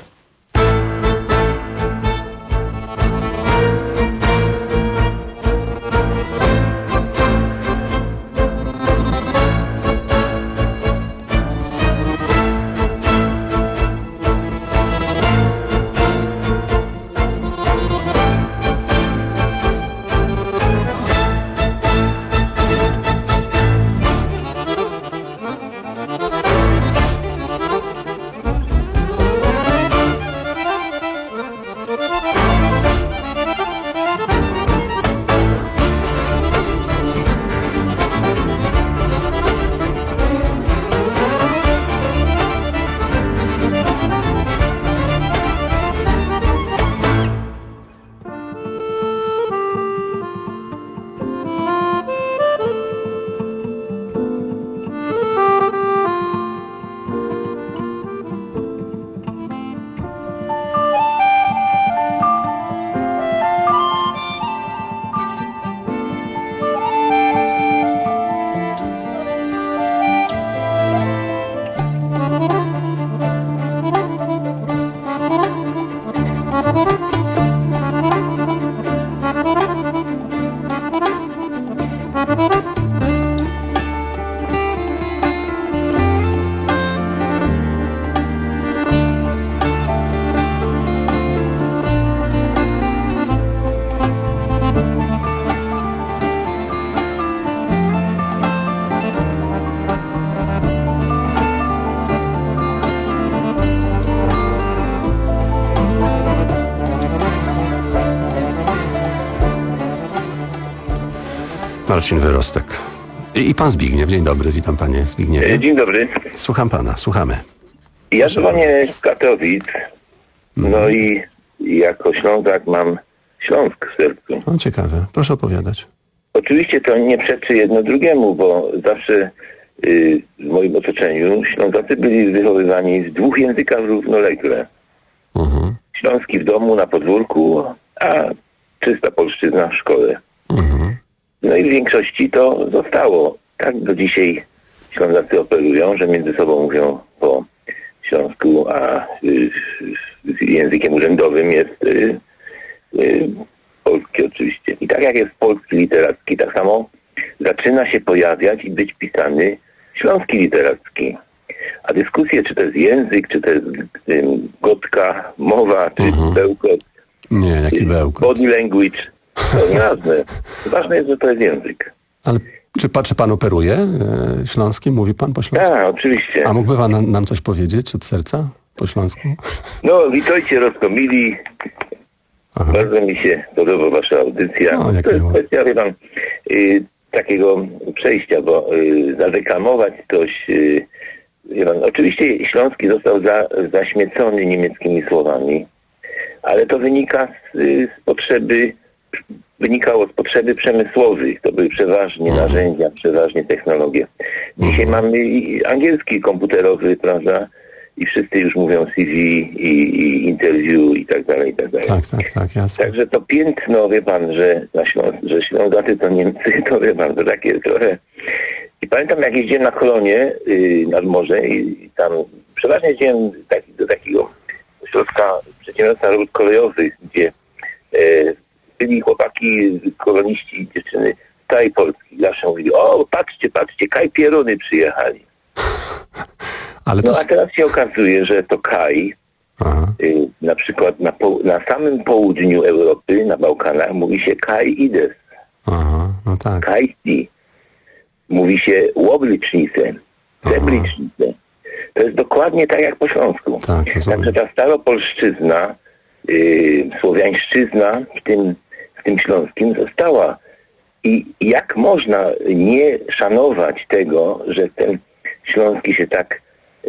Marcin Wyrostek. I, I pan Zbigniew. Dzień dobry, witam panie Zbigniewie. Dzień dobry. Słucham pana, słuchamy. Ja dzwonię z Katowic, no mm. i, i jako Ślązak mam Śląsk w sercu. O, ciekawe. Proszę opowiadać. Oczywiście to nie przeczy jedno drugiemu, bo zawsze y, w moim otoczeniu Ślązacy byli wychowywani w dwóch językach równolegle. Mhm. Śląski w domu, na podwórku, a czysta polszczyzna w szkole. Mhm. No i w większości to zostało. Tak do dzisiaj Ślązacy operują, że między sobą mówią po śląsku, a y, y, językiem urzędowym jest y, y, polski oczywiście. I tak jak jest polski literacki, tak samo zaczyna się pojawiać i być pisany śląski literacki. A dyskusje, czy to jest język, czy to jest ym, gotka, mowa, czy mhm. bełkot, nie, jaki bełkot, body language, to nieważne. Ważne jest, że to jest język. Ale czy, czy pan operuje e, śląskim? Mówi pan po śląsku? Tak, oczywiście. A mógłby pan nam, nam coś powiedzieć od serca po śląsku? No, witajcie Rostomili. Aha. Bardzo mi się podoba wasza audycja. No, to jest kwestia, wie pan, y, takiego przejścia, bo y, zadeklamować coś... Y, wie pan, oczywiście Śląski został za, zaśmiecony niemieckimi słowami, ale to wynika z, z potrzeby... wynikało z potrzeby przemysłowych. To były przeważnie mhm. narzędzia, przeważnie technologie. Dzisiaj mhm. mamy angielski komputerowy, prawda? I wszyscy już mówią C V i, i interview i tak dalej, i tak dalej. Tak, tak, tak, jasne. Także to piętno, wie pan, że na Śląsk, że Ślązacy to Niemcy, to wie pan, to takie trochę... I pamiętam, jak jeździłem na kolonie yy, nad morze i, i tam przeważnie jeździłem taki, do takiego środka przedsiębiorstwa robót kolejowych, gdzie yy, byli chłopaki, koloniści i dziewczyny z całej Polski. Zawsze mówili, o patrzcie, patrzcie, Kaj Pierony przyjechali. Ale to... No a teraz się okazuje, że to Kaj, y, na przykład na, po, na samym południu Europy, na Bałkanach, mówi się Kaj Ides. Aha, no tak. Kaj Ti. Mówi się Łoblicznice, Zeblicznice. To jest dokładnie tak jak po śląsku. Tak, także ta staropolszczyzna, y, słowiańszczyzna w tym, w tym śląskim została. I jak można nie szanować tego, że ten śląski się tak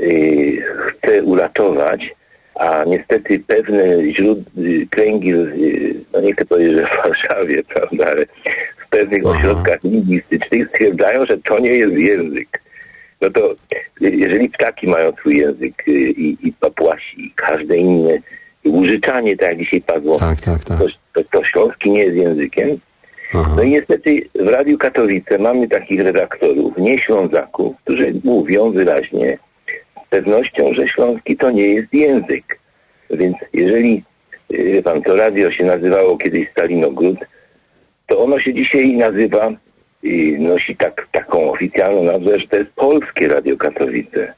y, chce uratować, a niestety pewne źródła, kręgi, y, no nie chcę powiedzieć, że w Warszawie, prawda, ale w pewnych Aha. ośrodkach lingwistycznych stwierdzają, że to nie jest język. No to jeżeli ptaki mają swój język y, i, i papuasi, i każde inne, i łużyczanie, tak jak dzisiaj padło, tak, tak, tak. To, to, to śląski nie jest językiem. Aha. No i niestety w Radiu Katowice mamy takich redaktorów, nie Ślązaków, którzy mówią wyraźnie z pewnością, że śląski to nie jest język. Więc jeżeli, wie pan, to radio się nazywało kiedyś Stalinogród, to ono się dzisiaj nazywa i nosi tak, taką oficjalną nazwę, że to jest Polskie Radio Katowice.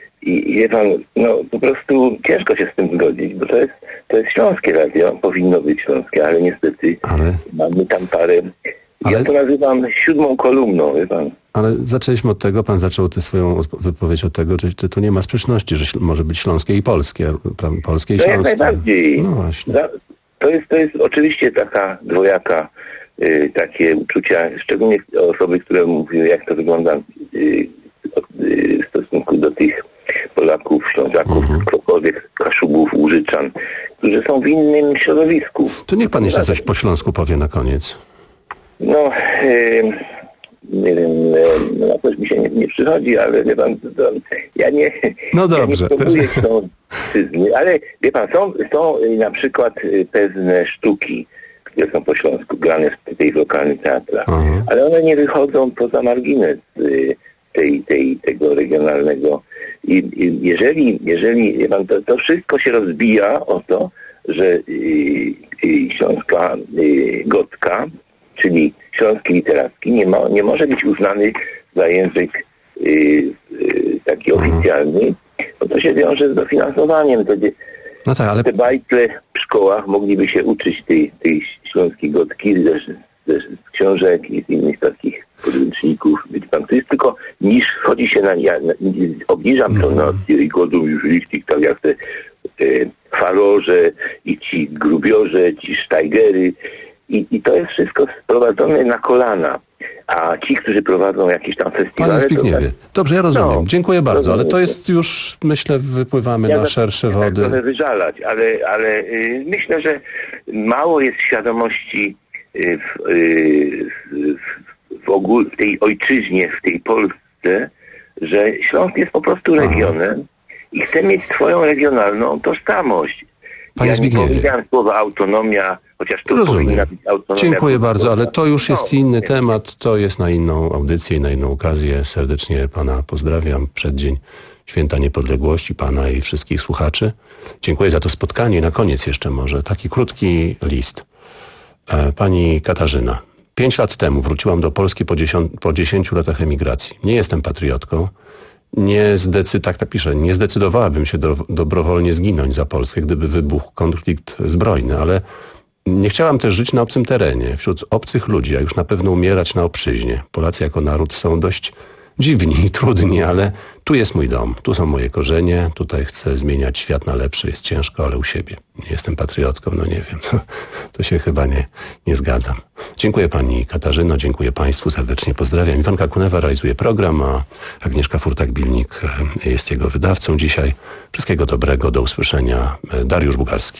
I wie pan, no po prostu ciężko się z tym zgodzić, bo to jest, to jest śląskie radio, powinno być śląskie, ale niestety ale... mamy tam parę, ale... ja to nazywam siódmą kolumną, wie pan. Ale zaczęliśmy od tego, pan zaczął tę swoją wypowiedź od tego, że tu nie ma sprzeczności, że może być śląskie i polskie, polskie i no śląskie. Jak najbardziej. No właśnie. To jest, to jest oczywiście taka dwojaka, y, takie uczucia, szczególnie osoby, które mówiły, jak to wygląda y, y, w stosunku do tych Polaków, Ślązaków, mhm. ktokolwiek, Kaszubów, Łużyczan, którzy są w innym środowisku. To niech pan jeszcze coś po śląsku powie na koniec. No, yy, nie wiem, yy, na coś mi się nie, nie przychodzi, ale wie pan, to, to, ja nie, no dobrze. Ja nie próbuję śląszczyzny, ale wie pan, są, są yy, na przykład yy, pewne sztuki, które są po śląsku grane w tych lokalnych teatrach, mhm. ale one nie wychodzą poza margines yy, tej, tej, tego regionalnego. I, i jeżeli, jeżeli wie pan, to, to wszystko się rozbija o to, że y, y, śląska y, gotka, czyli śląski literacki, nie, ma, nie może być uznany za język y, y, taki oficjalny, bo to się wiąże z dofinansowaniem. To, no tak, ale... Te bajtle w szkołach mogliby się uczyć tej, tej śląskiej gotki ze, ze, z książek i z innych takich podręczników. Wiecie pan, to jest tylko niż wchodzi się na... Ja, na obniżam mm. tonację i godą już liścik, tak jak te e, farorze i ci grubiorze, ci sztajgery. I, I to jest wszystko sprowadzone na kolana. A ci, którzy prowadzą jakieś tam festiwale... Panie Zbigniewie, tak... dobrze, ja rozumiem. No, dziękuję bardzo, rozumiem. Ale to jest już, myślę, wypływamy ja na szersze wody. Ja trochę wyżalać, ale, ale yy, myślę, że mało jest świadomości yy, w, yy, w, w, ogóle, w tej ojczyźnie, w tej Polsce, że Śląsk jest po prostu regionem i chce mieć swoją regionalną tożsamość. Panie ja Zbigniewie. nie powiedziałem słowa autonomia, chociaż tu Rozumiem. powinna być autonomia. Dziękuję bardzo, ale to już jest no, inny temat, to jest na inną audycję i na inną okazję. Serdecznie pana pozdrawiam. Przeddzień Święta Niepodległości, pana i wszystkich słuchaczy. Dziękuję za to spotkanie. Na koniec jeszcze może taki krótki list. Pani Katarzyna. Pięć lat temu wróciłam do Polski po, dziesiąt, po dziesięciu latach emigracji. Nie jestem patriotką nie zdecy, tak tak pisze, nie zdecydowałabym się do, dobrowolnie zginąć za Polskę, gdyby wybuchł konflikt zbrojny, ale nie chciałam też żyć na obcym terenie, wśród obcych ludzi, a już na pewno umierać na obczyźnie. Polacy jako naród są dość dziwni i trudni, ale tu jest mój dom, tu są moje korzenie, tutaj chcę zmieniać świat na lepszy, jest ciężko, ale u siebie. Nie jestem patriotką, no nie wiem, to, to się chyba nie, nie zgadzam. Dziękuję pani Katarzyno, dziękuję państwu, serdecznie pozdrawiam. Iwanka Kunewa realizuje program, a Agnieszka Furtak-Bilnik jest jego wydawcą dzisiaj. Wszystkiego dobrego, do usłyszenia. Dariusz Bugalski.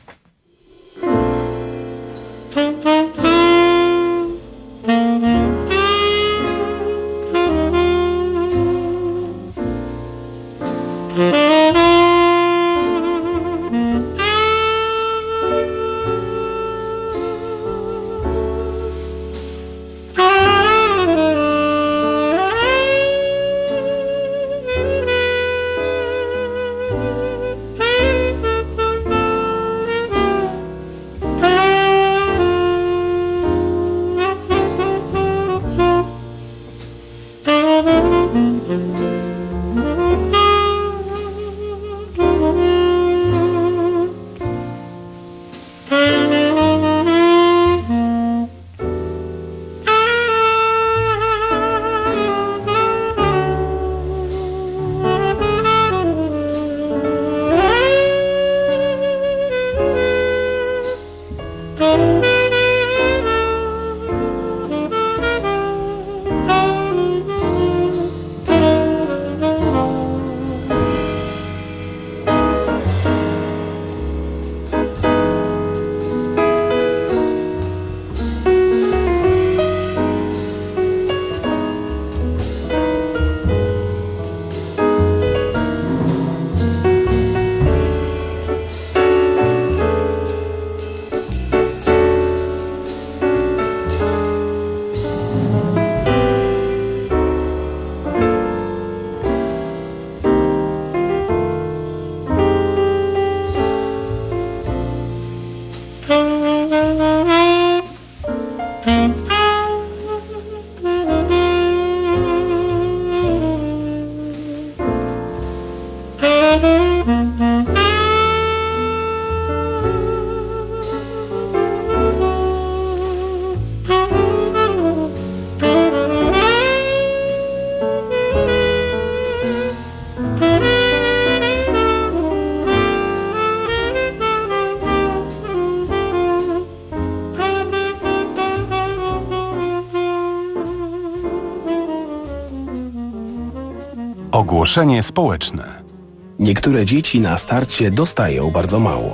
Ogłoszenie społeczne. Niektóre dzieci na starcie dostają bardzo mało.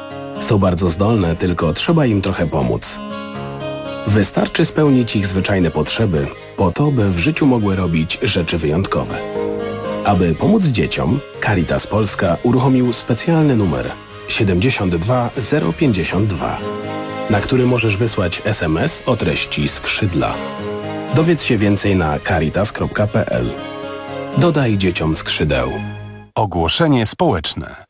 Są bardzo zdolne, tylko trzeba im trochę pomóc. Wystarczy spełnić ich zwyczajne potrzeby, po to, by w życiu mogły robić rzeczy wyjątkowe. Aby pomóc dzieciom, Caritas Polska uruchomił specjalny numer siedemdziesiąt dwa zero pięćdziesiąt dwa, na który możesz wysłać es em es o treści skrzydła. Dowiedz się więcej na caritas kropka p l. Dodaj dzieciom skrzydeł. Ogłoszenie społeczne.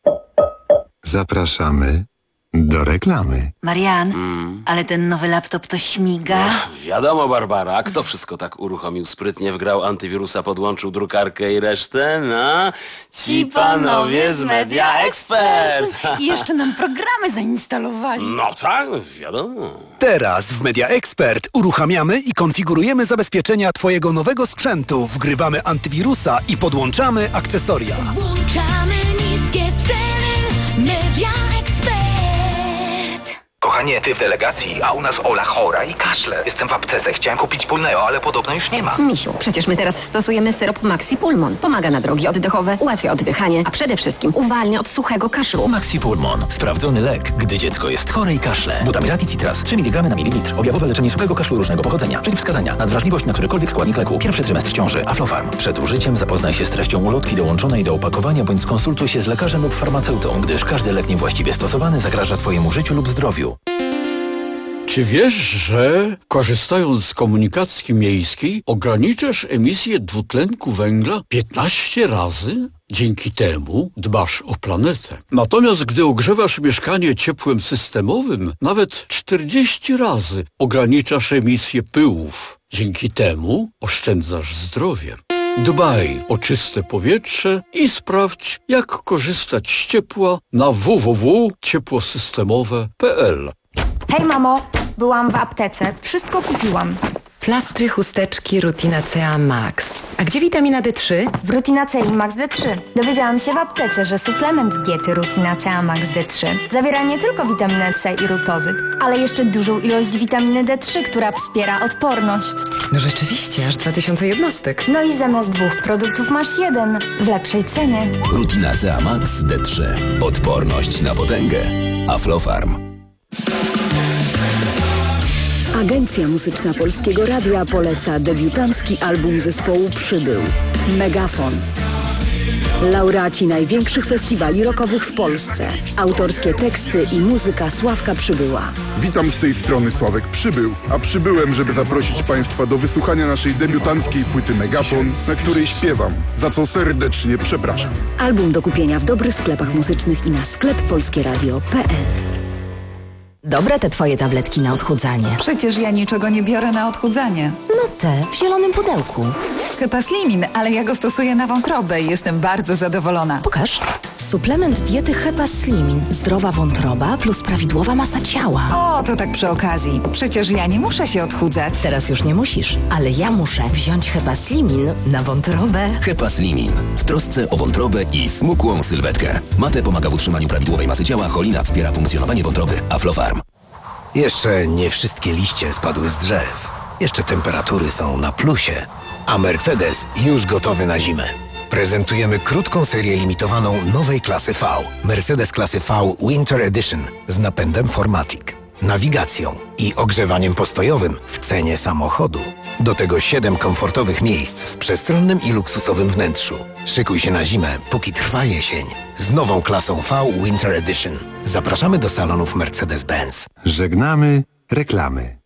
Zapraszamy do reklamy. Marian, Mm. ale ten nowy laptop to śmiga. Wiadomo, Barbara, kto wszystko tak uruchomił sprytnie, wgrał antywirusa, podłączył drukarkę i resztę? No, ci panowie z Media Expert. I jeszcze nam programy zainstalowali. No tak, wiadomo. Teraz w Media Expert uruchamiamy i konfigurujemy zabezpieczenia Twojego nowego sprzętu, wgrywamy antywirusa i podłączamy akcesoria. Włączamy niskie ceny. Media Expert. Kochanie, ty w delegacji, a u nas Ola chora i kaszle. Jestem w aptece, chciałem kupić Pulneo, ale podobno już nie ma. Misiu, przecież my teraz stosujemy syrop Maxi Pulmon. Pomaga na drogi oddechowe, ułatwia oddychanie, a przede wszystkim uwalnia od suchego kaszlu. Maxi Pulmon. Sprawdzony lek, gdy dziecko jest chore i kaszle. Butamirat i Citras. trzy miligramy na mililitr. Objawowe leczenie suchego kaszlu różnego pochodzenia. Przeciwwskazania. Nadwrażliwość na którykolwiek składnik leku. Pierwszy trymestr ciąży. Aflofarm. Przed użyciem zapoznaj się z treścią ulotki dołączonej do opakowania bądź skonsultuj się z lekarzem lub farmaceutą, gdyż każdy lek niewłaściwie stosowany zagraża Twojemu życiu lub zdrowiu. Czy wiesz, że korzystając z komunikacji miejskiej ograniczasz emisję dwutlenku węgla piętnaście razy? Dzięki temu dbasz o planetę. Natomiast gdy ogrzewasz mieszkanie ciepłem systemowym, nawet czterdzieści razy ograniczasz emisję pyłów. Dzięki temu oszczędzasz zdrowie. Dbaj o czyste powietrze i sprawdź, jak korzystać z ciepła na w w w kropka ciepłosystemowe kropka p l. Hej mamo, byłam w aptece, wszystko kupiłam. Plastry, chusteczki, Rutina C A Max. A gdzie witamina D trzy? W Rutina C i Max D trzy. Dowiedziałam się w aptece, że suplement diety Rutina C A Max D trzy zawiera nie tylko witaminę C i rutozyk, ale jeszcze dużą ilość witaminy D trzy, która wspiera odporność. No rzeczywiście, aż dwa tysiące jednostek. No i zamiast dwóch produktów masz jeden w lepszej cenie. Rutina C A Max D trzy. Odporność na potęgę. Aflofarm. Agencja Muzyczna Polskiego Radia poleca debiutancki album zespołu Przybył. Megafon. Laureaci największych festiwali rockowych w Polsce. Autorskie teksty i muzyka Sławka Przybyła. Witam z tej strony Sławek Przybył, a przybyłem, żeby zaprosić Państwa do wysłuchania naszej debiutanckiej płyty Megafon, na której śpiewam, za co serdecznie przepraszam. Album do kupienia w dobrych sklepach muzycznych i na sklep polskieradio kropka p l. Dobre te twoje tabletki na odchudzanie. Przecież ja niczego nie biorę na odchudzanie. No te, w zielonym pudełku. Hepaslimin, ale ja go stosuję na wątrobę i jestem bardzo zadowolona. Pokaż. Suplement diety Hepaslimin. Zdrowa wątroba plus prawidłowa masa ciała. O, to tak przy okazji. Przecież ja nie muszę się odchudzać. Teraz już nie musisz, ale ja muszę wziąć Hepaslimin na wątrobę. Hepaslimin. W trosce o wątrobę i smukłą sylwetkę. Mate pomaga w utrzymaniu prawidłowej masy ciała, cholina wspiera funkcjonowanie wątroby. Aflofarm. Jeszcze nie wszystkie liście spadły z drzew. Jeszcze temperatury są na plusie. A Mercedes już gotowy na zimę. Prezentujemy krótką serię limitowaną nowej klasy V. Mercedes klasy V Winter Edition z napędem cztery matic, nawigacją i ogrzewaniem postojowym w cenie samochodu. Do tego siedem komfortowych miejsc w przestronnym i luksusowym wnętrzu. Szykuj się na zimę, póki trwa jesień. Z nową klasą V Winter Edition. Zapraszamy do salonów Mercedes-Benz. Żegnamy reklamy.